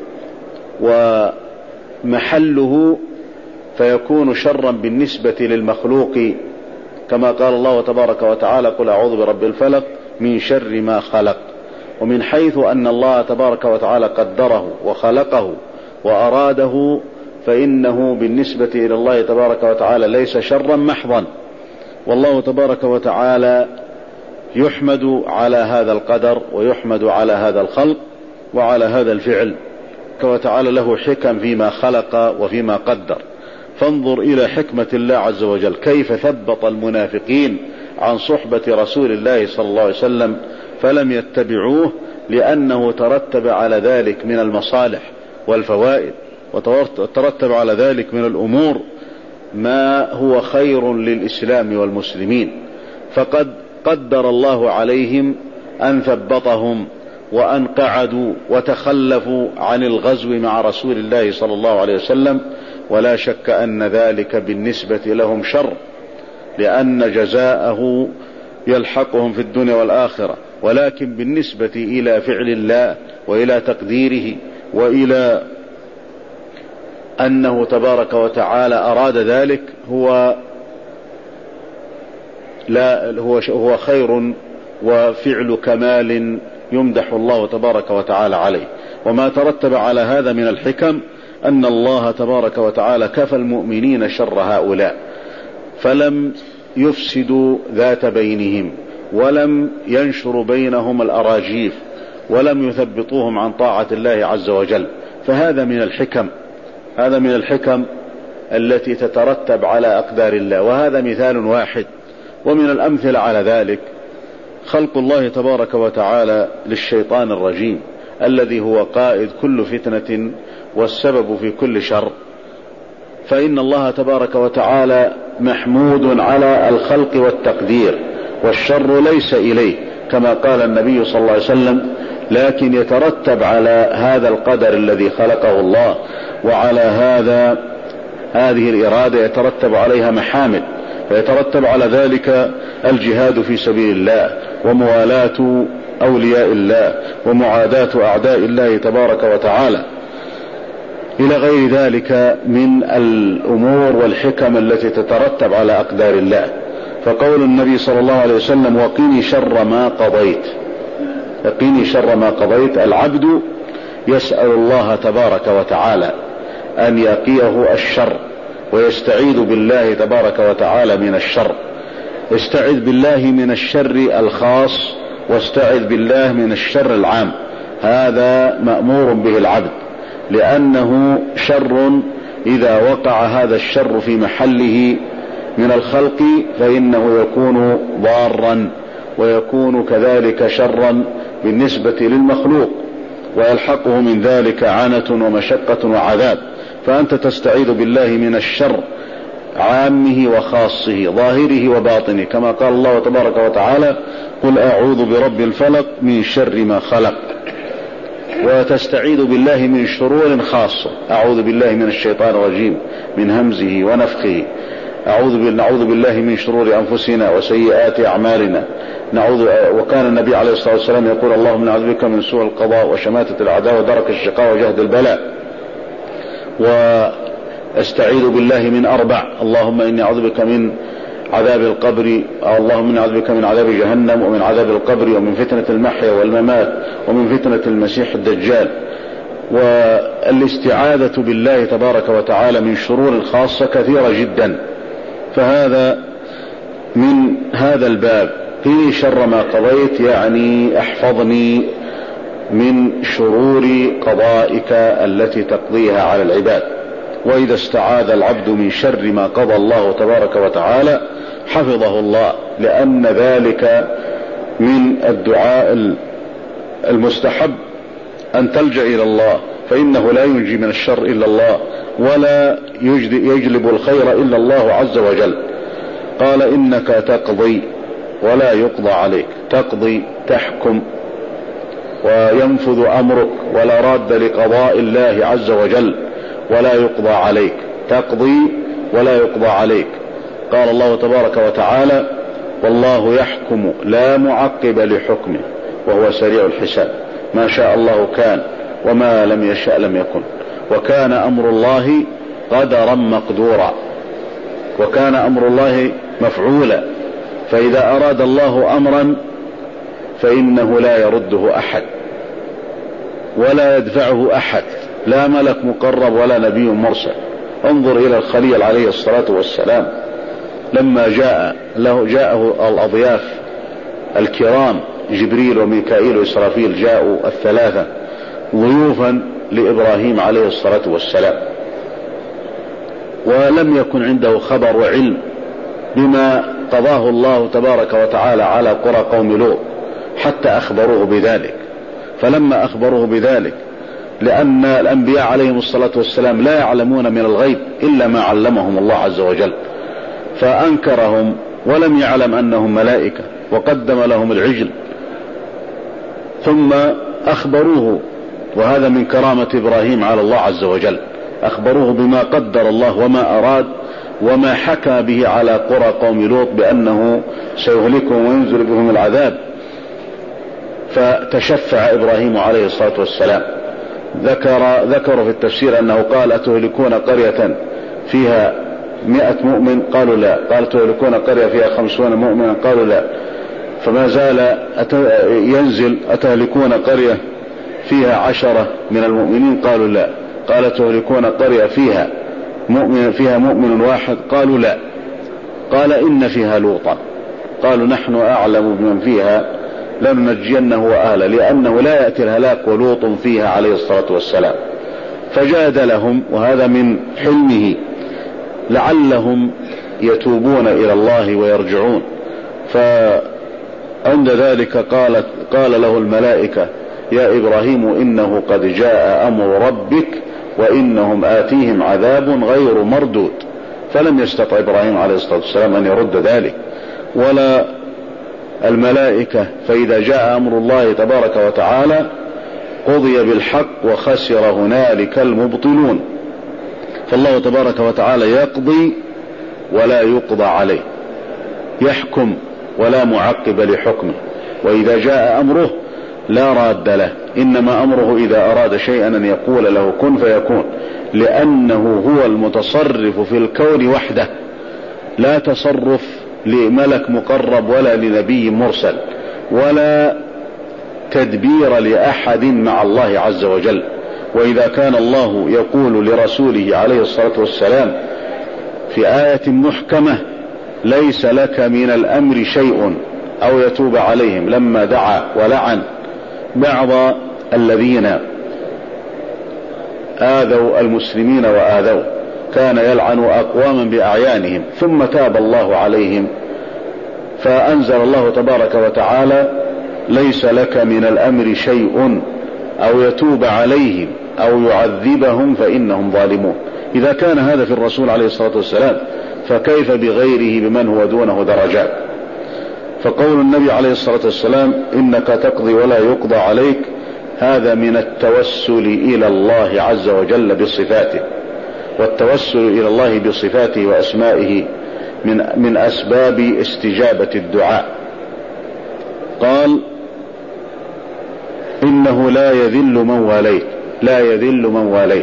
ومحله فيكون شرا بالنسبة للمخلوق، كما قال الله تبارك وتعالى: قل أعوذ برب الفلق من شر ما خلق. ومن حيث أن الله تبارك وتعالى قدره وخلقه وأراده فإنه بالنسبة إلى الله تبارك وتعالى ليس شرا محضا. والله تبارك وتعالى يحمد على هذا القدر ويحمد على هذا الخلق وعلى هذا الفعل، وتعالى له حكم فيما خلق وفيما قدر. فانظر إلى حكمة الله عز وجل كيف ثبط المنافقين عن صحبة رسول الله صلى الله عليه وسلم فلم يتبعوه، لأنه ترتب على ذلك من المصالح والفوائد، وترتب على ذلك من الأمور ما هو خير للإسلام والمسلمين. فقد قدر الله عليهم أن ثبطهم وأن قعدوا وتخلفوا عن الغزو مع رسول الله صلى الله عليه وسلم، ولا شك أن ذلك بالنسبة لهم شر، لأن جزاءه يلحقهم في الدنيا والآخرة. ولكن بالنسبة إلى فعل الله وإلى تقديره وإلى أنه تبارك وتعالى أراد ذلك هو لا هو هو خير وفعل كمال يمدح الله تبارك وتعالى عليه. وما ترتب على هذا من الحكم أن الله تبارك وتعالى كفى المؤمنين شر هؤلاء، فلم يفسدوا ذات بينهم ولم ينشروا بينهم الأراجيف ولم يثبطوهم عن طاعة الله عز وجل. فهذا من الحكم، هذا من الحكم التي تترتب على أقدار الله. وهذا مثال واحد، ومن الأمثلة على ذلك خلق الله تبارك وتعالى للشيطان الرجيم الذي هو قائد كل فتنة والسبب في كل شر. فإن الله تبارك وتعالى محمود على الخلق والتقدير، والشر ليس إليه، كما قال النبي صلى الله عليه وسلم، لكن يترتب على هذا القدر الذي خلقه الله وعلى هذا هذه الإرادة يترتب عليها محامد، فيترتب على ذلك الجهاد في سبيل الله وموالاة أولياء الله ومعاداة أعداء الله تبارك وتعالى إلى غير ذلك من الأمور والحكم التي تترتب على أقدار الله. فقول النبي صلى الله عليه وسلم: وقني شر ما قضيت، وقني شر ما قضيت، العبد يسأل الله تبارك وتعالى أن يقيه الشر ويستعيذ بالله تبارك وتعالى من الشر. استعذ بالله من الشر الخاص واستعذ بالله من الشر العام، هذا مأمور به العبد، لأنه شر إذا وقع هذا الشر في محله من الخلق فإنه يكون ضارا ويكون كذلك شرا بالنسبة للمخلوق، ويلحقه من ذلك عنة ومشقة وعذاب. فأنت تستعيذ بالله من الشر عامه وخاصه ظاهره وباطنه، كما قال الله تبارك وتعالى: قل أعوذ برب الفلق من شر ما خلق. وتستعيذ بالله من شرور خاصة: أعوذ بالله من الشيطان الرجيم من همزه ونفخه، أعوذ نعوذ بالله من شرور أنفسنا وسيئات أعمالنا، نعوذ. وكان النبي عليه الصلاة والسلام يقول: اللهم نعوذ بك من سوء القضاء وشماتة الأعداء ودرك الشقاء وجهد البلاء. واستعيذ بالله من أربع: اللهم إني أعوذ بك من عذاب القبر، أو اللهم إني أعوذ بك من عذاب جهنم ومن عذاب القبر ومن فتنة المحيا والممات ومن فتنة المسيح الدجال. والاستعاذة بالله تبارك وتعالى من شرور خاصة كثيرة جدا، فهذا من هذا الباب. قيني شر ما قضيت يعني احفظني من شرور قضائك التي تقضيها على العباد. وإذا استعاذ العبد من شر ما قضى الله تبارك وتعالى حفظه الله، لأن ذلك من الدعاء المستحب أن تلجأ إلى الله، فإنه لا ينجي من الشر إلا الله ولا يجلب الخير إلا الله عز وجل. قال: إنك تقضي ولا يقضى عليك، تقضي تحكم وينفذ أمرك ولا راد لقضاء الله عز وجل ولا يقضى عليك، تقضي ولا يقضى عليك. قال الله تبارك وتعالى: والله يحكم لا معقب لحكمه وهو سريع الحساب، ما شاء الله كان وما لم يشاء لم يكن، وكان أمر الله قدرا مقدورا، وكان أمر الله مفعولا. فإذا أراد الله أمرا فإنه لا يرده أحد ولا يدفعه أحد، لا ملك مقرب ولا نبي مرسل. انظر إلى الخليل عليه الصلاة والسلام لما جاء له جاءه الأضياف الكرام جبريل وميكائيل وإسرافيل، جاءوا الثلاثة ضيوفا لإبراهيم عليه الصلاة والسلام، ولم يكن عنده خبر وعلم بما قضاه الله تبارك وتعالى على قرى قوم لوط حتى أخبروه بذلك. فلما أخبروه بذلك، لأن الأنبياء عليهم الصلاة والسلام لا يعلمون من الغيب إلا ما علمهم الله عز وجل، فأنكرهم ولم يعلم أنهم ملائكة وقدم لهم العجل، ثم أخبروه، وهذا من كرامة إبراهيم على الله عز وجل، أخبروه بما قدر الله وما أراد وما حكى به على قرى قوم لوط بأنه سيهلكهم وينزل بهم العذاب. فتشفع إبراهيم عليه الصلاة والسلام. ذكر ذكر في التفسير أنه قال: أتهلكون قرية فيها مئة مؤمن؟ قالوا لا. قال: تهلكون قرية فيها خمسون مؤمنا؟ قالوا لا. فما زال ينزل: أتهلكون قرية فيها عشرة من المؤمنين؟ قالوا لا. قال: تهلكون قرية فيها مؤمن فيها مؤمن واحد؟ قالوا لا. قال: إن فيها لوطا. قالوا: نحن أعلم بمن فيها لننجينه وأهله، لأنه لا يأتي الهلاك ولوط فيها عليه الصلاة والسلام. فجادلهم، وهذا من حلمه لعلهم يتوبون إلى الله ويرجعون. فعند ذلك قالت قال له الملائكة: يا إبراهيم إنه قد جاء أمر ربك وإنهم آتيهم عذاب غير مردود. فلم يستطع إبراهيم عليه الصلاة والسلام أن يرد ذلك ولا الملائكة، فإذا جاء أمر الله تبارك وتعالى قضي بالحق وخسر هنالك المبطلون. فالله تبارك وتعالى يقضي ولا يقضى عليه، يحكم ولا معقب لحكمه، وإذا جاء أمره لا راد له، إنما أمره إذا أراد شيئا أن يقول له كن فيكون، لأنه هو المتصرف في الكون وحده، لا تصرف لملك مقرب ولا لنبي مرسل ولا تدبير لأحد مع الله عز وجل. وإذا كان الله يقول لرسوله عليه الصلاة والسلام في آية محكمة ليس لك من الأمر شيء أو يتوب عليهم، لما دعا ولعن بعض الذين آذوا المسلمين وآذوا، كان يلعن أقواما بأعيانهم ثم تاب الله عليهم، فأنزل الله تبارك وتعالى ليس لك من الأمر شيء أو يتوب عليهم أو يعذبهم فإنهم ظالمون. إذا كان هذا في الرسول عليه الصلاة والسلام فكيف بغيره بمن هو دونه درجات؟ فقول النبي عليه الصلاة والسلام إنك تقضي ولا يقضى عليك، هذا من التوسل إلى الله عز وجل بصفاته، والتوسل إلى الله بصفاته وأسمائه من, من أسباب استجابة الدعاء. قال إنه لا يذل من واليت، لا يذل من واليت.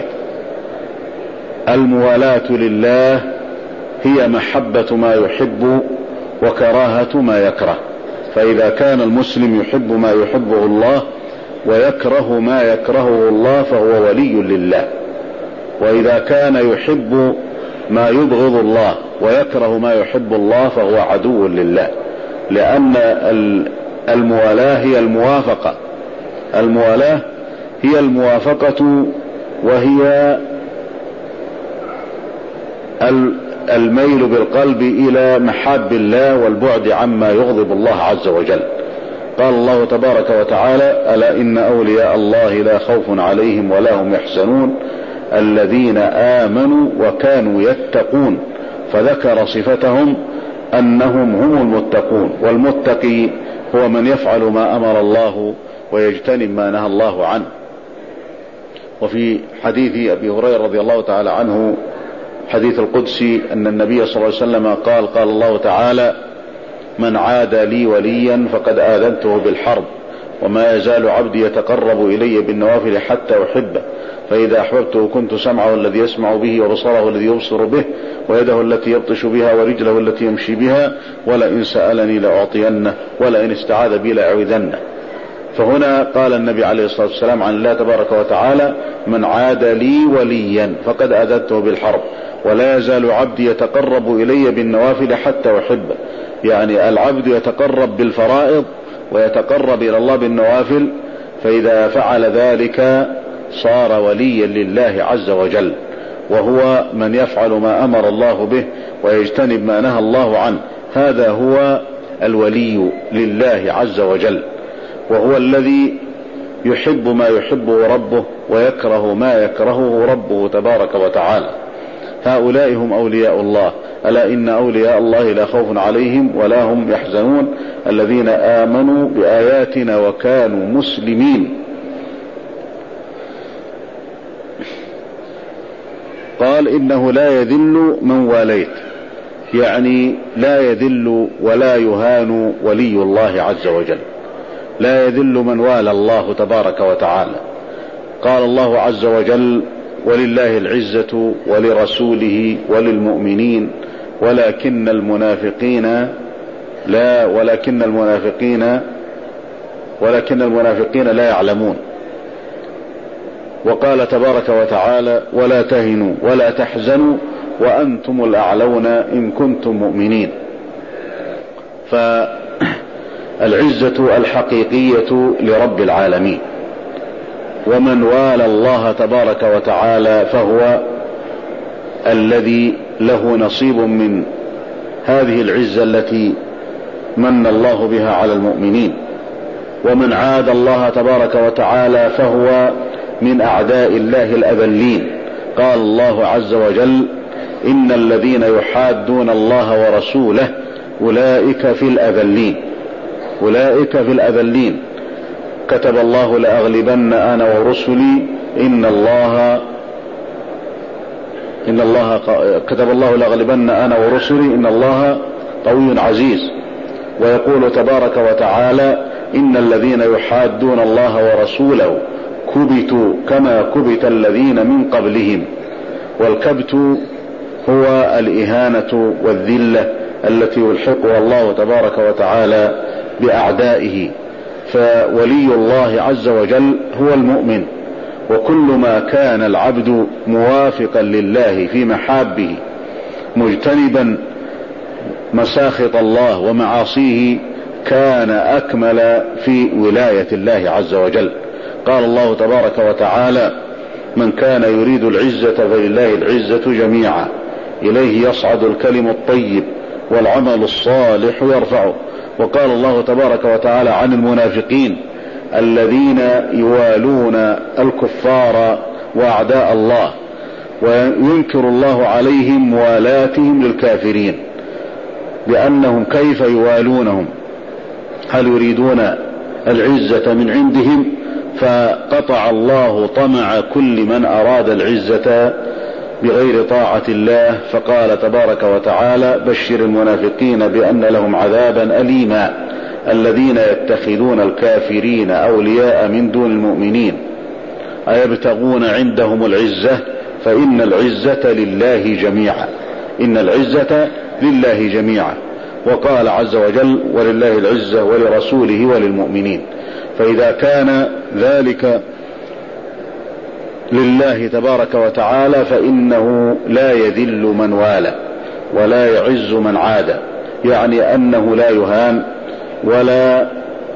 الموالاة لله هي محبة ما يحب وكراهة ما يكره، فإذا كان المسلم يحب ما يحبه الله ويكره ما يكرهه الله فهو ولي لله، وإذا كان يحب ما يبغض الله ويكره ما يحب الله فهو عدو لله، لأن الموالاة هي الموافقة، الموالاة هي الموافقة وهي الميل بالقلب إلى محاب الله والبعد عما يغضب الله عز وجل. قال الله تبارك وتعالى ألا إن أولياء الله لا خوف عليهم ولا هم يحزنون الذين آمنوا وكانوا يتقون، فذكر صفتهم أنهم هم المتقون، والمتقي هو من يفعل ما أمر الله ويجتنب ما نهى الله عنه. وفي حديث أبي هريرة رضي الله تعالى عنه حديث القدسي أن النبي صلى الله عليه وسلم قال قال الله تعالى من عاد لي وليا فقد آذنته بالحرب، وما يزال عبدي يتقرب إلي بالنوافل حتى أحبه، فإذا أحببته كنت سمعه الذي يسمع به وبصره الذي يبصر به ويده التي يبطش بها ورجله التي يمشي بها، ولئن سألني لأعطينه ولئن استعاذ بي لأعوذنه. فهنا قال النبي عليه الصلاة والسلام عن الله تبارك وتعالى من عاد لي وليا فقد آذنته بالحرب، ولا يزال عبدي يتقرب إلي بالنوافل حتى أحبه، يعني العبد يتقرب بالفرائض ويتقرب إلى الله بالنوافل، فإذا فعل ذلك صار وليا لله عز وجل، وهو من يفعل ما أمر الله به ويجتنب ما نهى الله عنه، هذا هو الولي لله عز وجل، وهو الذي يحب ما يحبه ربه ويكره ما يكرهه ربه تبارك وتعالى. هؤلاء هم أولياء الله، ألا إن أولياء الله لا خوف عليهم ولا هم يحزنون الذين آمنوا بآياتنا وكانوا مسلمين. قال إنه لا يذل من واليت، يعني لا يذل ولا يهان ولي الله عز وجل، لا يذل من والى الله تبارك وتعالى. قال الله عز وجل ولله العزة ولرسوله وللمؤمنين ولكن المنافقين لا ولكن المنافقين ولكن المنافقين لا يعلمون. وقال تبارك وتعالى ولا تهنوا ولا تحزنوا وأنتم الأعلون إن كنتم مؤمنين. فالعزة الحقيقية لرب العالمين، ومن والى الله تبارك وتعالى فهو الذي له نصيب من هذه العزة التي من الله بها على المؤمنين. ومن عاد الله تبارك وتعالى فهو من أعداء الله الأذلين. قال الله عز وجل إن الذين يحادون الله ورسوله أولئك في الأذلين. أولئك في الأذلين. كتب الله لأغلبن أنا ورسلي إن الله إن الله كتب الله لأغلبن أنا ورسلي إن الله قوي عزيز. ويقول تبارك وتعالى إن الذين يحادون الله ورسوله كبتوا كما كبت الذين من قبلهم. والكبت هو الإهانة والذلة التي يلحقها الله تبارك وتعالى بأعدائه. فولي الله عز وجل هو المؤمن، وكل ما كان العبد موافقا لله في محابه مجتنبا مساخط الله ومعاصيه كان أكمل في ولاية الله عز وجل. قال الله تبارك وتعالى من كان يريد العزة فلله العزة جميعا إليه يصعد الكلم الطيب والعمل الصالح يرفعه. وقال الله تبارك وتعالى عن المنافقين الذين يوالون الكفار وأعداء الله وينكر الله عليهم موالاتهم للكافرين، لأنهم كيف يوالونهم؟ هل يريدون العزة من عندهم؟ فقطع الله طمع كل من أراد العزة بغير طاعة الله، فقال تبارك وتعالى بشر المنافقين بأن لهم عذابا أليما الذين يتخذون الكافرين أولياء من دون المؤمنين أيبتغون عندهم العزة فإن العزة لله جميعا إن العزة لله جميعا. وقال عز وجل ولله العزة ولرسوله وللمؤمنين. فإذا كان ذلك لله تبارك وتعالى فإنه لا يذل من والى ولا يعز من عاد، يعني أنه لا يهان ولا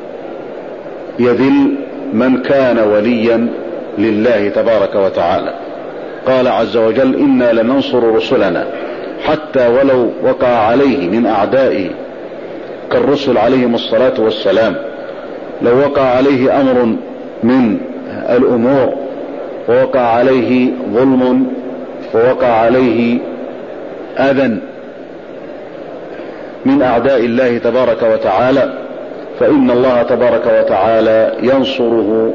يذل من كان وليا لله تبارك وتعالى. قال عز وجل إنا لننصر رسلنا حتى ولو وقع عليه من أعدائه كالرسل عليهم الصلاة والسلام. لو وقع عليه أمر من الأمور ووقع عليه ظلم ووقع عليه أذى من أعداء الله تبارك وتعالى فإن الله تبارك وتعالى ينصره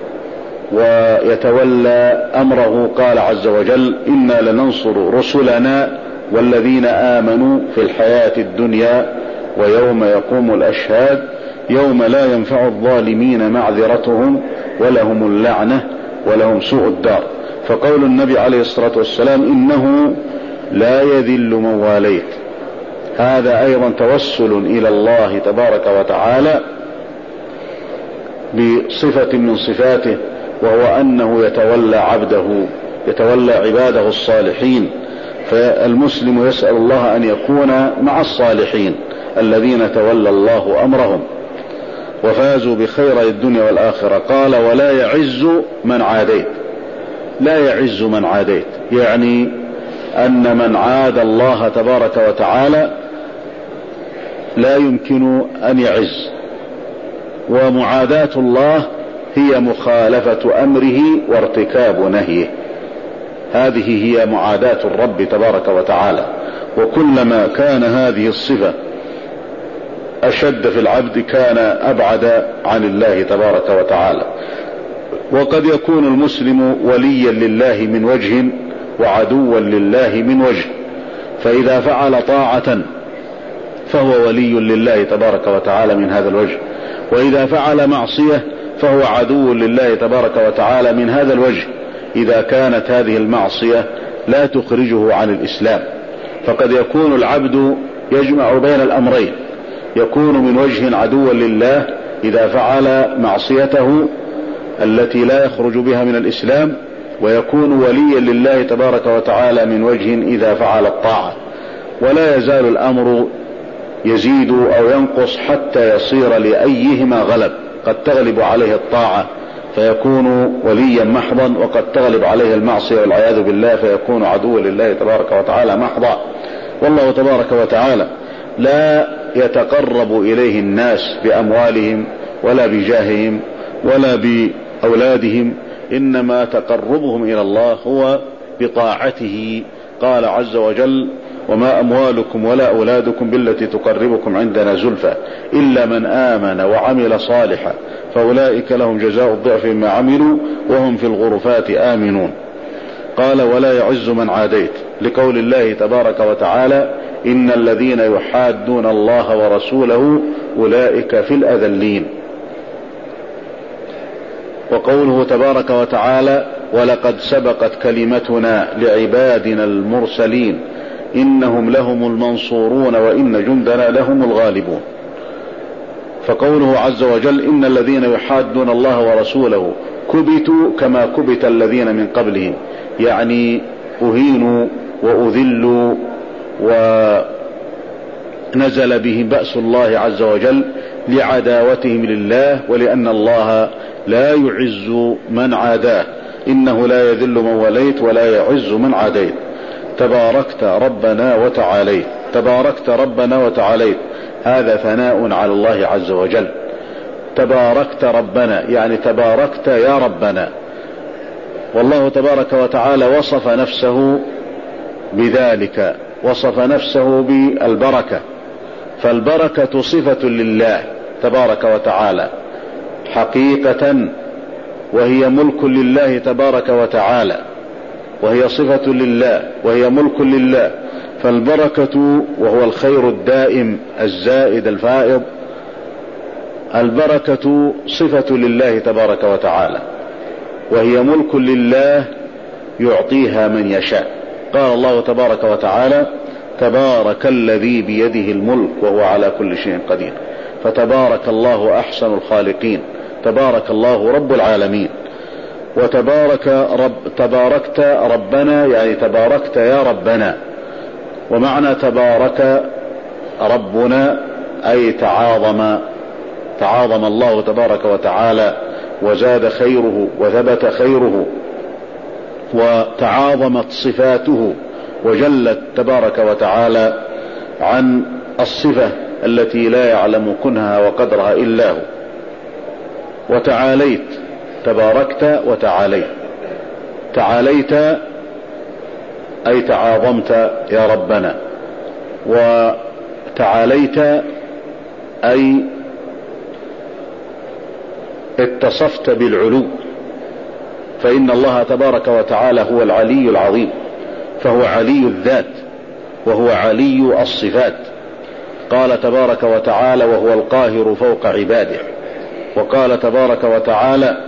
ويتولى أمره. قال عز وجل إنا لننصر رسلنا والذين آمنوا في الحياة الدنيا ويوم يقوم الأشهاد يوم لا ينفع الظالمين معذرتهم ولهم اللعنة ولهم سوء الدار. فقول النبي عليه الصلاة والسلام إنه لا يذل من واليت هذا أيضا توسل إلى الله تبارك وتعالى بصفة من صفاته، وهو أنه يتولى عبده يتولى عباده الصالحين. فالمسلم يسأل الله أن يكون مع الصالحين الذين تولى الله أمرهم وفازوا بخير الدنيا والآخرة. قال ولا يعز من عاديت لا يعز من عاديت، يعني أن من عاد الله تبارك وتعالى لا يمكن أن يعز. ومعاداة الله هي مخالفة أمره وارتكاب نهيه، هذه هي معاداة الرب تبارك وتعالى. وكلما كان هذه الصفة أشد في العبد كان أبعد عن الله تبارك وتعالى. وقد يكون المسلم وليا لله من وجه وعدوا لله من وجه، فإذا فعل طاعة فهو ولي لله تبارك وتعالى من هذا الوجه، وإذا فعل معصية فهو عدو لله تبارك وتعالى من هذا الوجه إذا كانت هذه المعصية لا تخرجه عن الإسلام. فقد يكون العبد يجمع بين الأمرين، يكون من وجه عدوا لله إذا فعل معصيته التي لا يخرج بها من الإسلام، ويكون وليا لله تبارك وتعالى من وجه إذا فعل الطاعة. ولا يزال الأمر يزيد أو ينقص حتى يصير لأيهما غلب، قد تغلب عليه الطاعة فيكون وليا محضا، وقد تغلب عليه المعصية والعياذ بالله فيكون عدوا لله تبارك وتعالى محضا. والله تبارك وتعالى لا يتقرب إليه الناس بأموالهم ولا بجاههم ولا بأولادهم، إنما تقربهم إلى الله هو بطاعته. قال عز وجل وما أموالكم ولا أولادكم بالتي تقربكم عندنا زلفى إلا من آمن وعمل صالحا فأولئك لهم جزاء الضعف مما عملوا وهم في الغرفات آمنون. قال ولا يعز من عاديت، لقول الله تبارك وتعالى إن الذين يحادون الله ورسوله أولئك في الأذلين. وقوله تبارك وتعالى ولقد سبقت كلمتنا لعبادنا المرسلين إنهم لهم المنصورون وإن جندنا لهم الغالبون. فقوله عز وجل إن الذين يحادون الله ورسوله كبتوا كما كبت الذين من قبلهم، يعني أهينوا وأذلوا ونزل بهم بأس الله عز وجل لعداوتهم لله، ولأن الله لا يعز من عاداه، إنه لا يذل من وليت ولا يعز من عاديت. تباركت ربنا وتعاليت، تباركت ربنا وتعاليت، هذا ثناء على الله عز وجل. تباركت ربنا يعني تباركت يا ربنا. والله تبارك وتعالى وصف نفسه بذلك، وصف نفسه بالبركة، فالبركة صفة لله تبارك وتعالى حقيقة، وهي ملك لله تبارك وتعالى، وهي صفة لله وهي ملك لله. فالبركة وهو الخير الدائم الزائد الفائض، البركة صفة لله تبارك وتعالى وهي ملك لله يعطيها من يشاء. قال الله تبارك وتعالى تبارك الذي بيده الملك وهو على كل شيء قدير. فتبارك الله أحسن الخالقين، تبارك الله رب العالمين. وتبارك رب تباركت ربنا يعني تباركت يا ربنا. ومعنى تبارك ربنا أي تعاظم، تعاظم الله تبارك وتعالى وزاد خيره وثبت خيره وتعاظمت صفاته وجلت تبارك وتعالى عن الصفة التي لا يعلم كنها وقدرها إلا هو. وتعاليت، تباركت وتعاليت، تعاليت أي تعاظمت يا ربنا، وتعاليت أي اتصفت بالعلو، فإن الله تبارك وتعالى هو العلي العظيم، فهو علي الذات وهو علي الصفات. قال تبارك وتعالى وهو القاهر فوق عباده. وقال تبارك وتعالى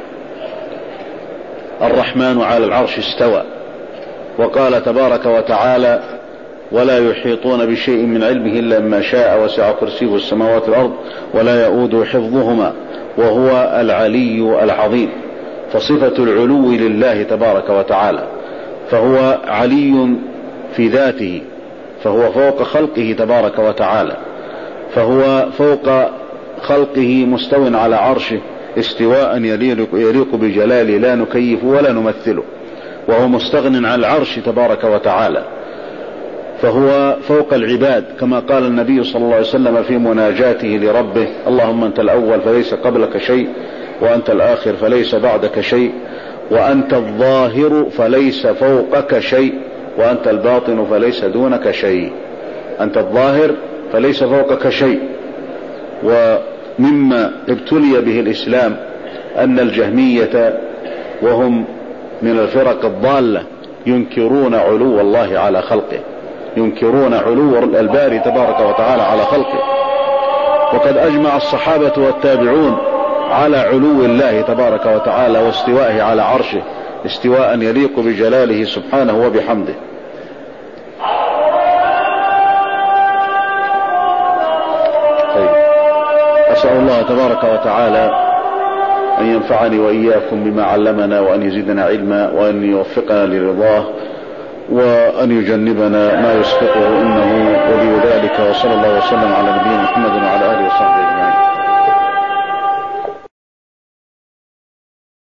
الرحمن على العرش استوى. وقال تبارك وتعالى ولا يحيطون بشيء من علمه إلا ما شاء وسع كرسيه السماوات والأرض ولا يؤوده حفظهما وهو العلي العظيم. فصفة العلو لله تبارك وتعالى، فهو علي في ذاته، فهو فوق خلقه تبارك وتعالى، فهو فوق خلقه مستو على عرشه استواء يليق بجلاله لا نكيف ولا نمثله، وهو مستغن عن العرش تبارك وتعالى، فهو فوق العباد كما قال النبي صلى الله عليه وسلم في مناجاته لربه اللهم أنت الأول فليس قبلك شيء، وأنت الآخر فليس بعدك شيء، وأنت الظاهر فليس فوقك شيء، وأنت الباطن فليس دونك شيء. أنت الظاهر فليس فوقك شيء. ومما ابتلي به الإسلام أن الجهمية وهم من الفرق الضالة ينكرون علو الله على خلقه، ينكرون علو الباري تبارك وتعالى على خلقه. وقد أجمع الصحابة والتابعون على علو الله تبارك وتعالى واستوائه على عرشه استواء يليق بجلاله سبحانه وبحمده. طيب. أسأل الله تبارك وتعالى أن ينفعني وإياكم بما علمنا، وأن يزيدنا علما، وأن يوفقنا لرضاه، وأن يجنبنا ما يسقطه إنه ولي ذلك. وصلى الله وسلم على نبينا محمد وعلى آله وصحبه أجمعين.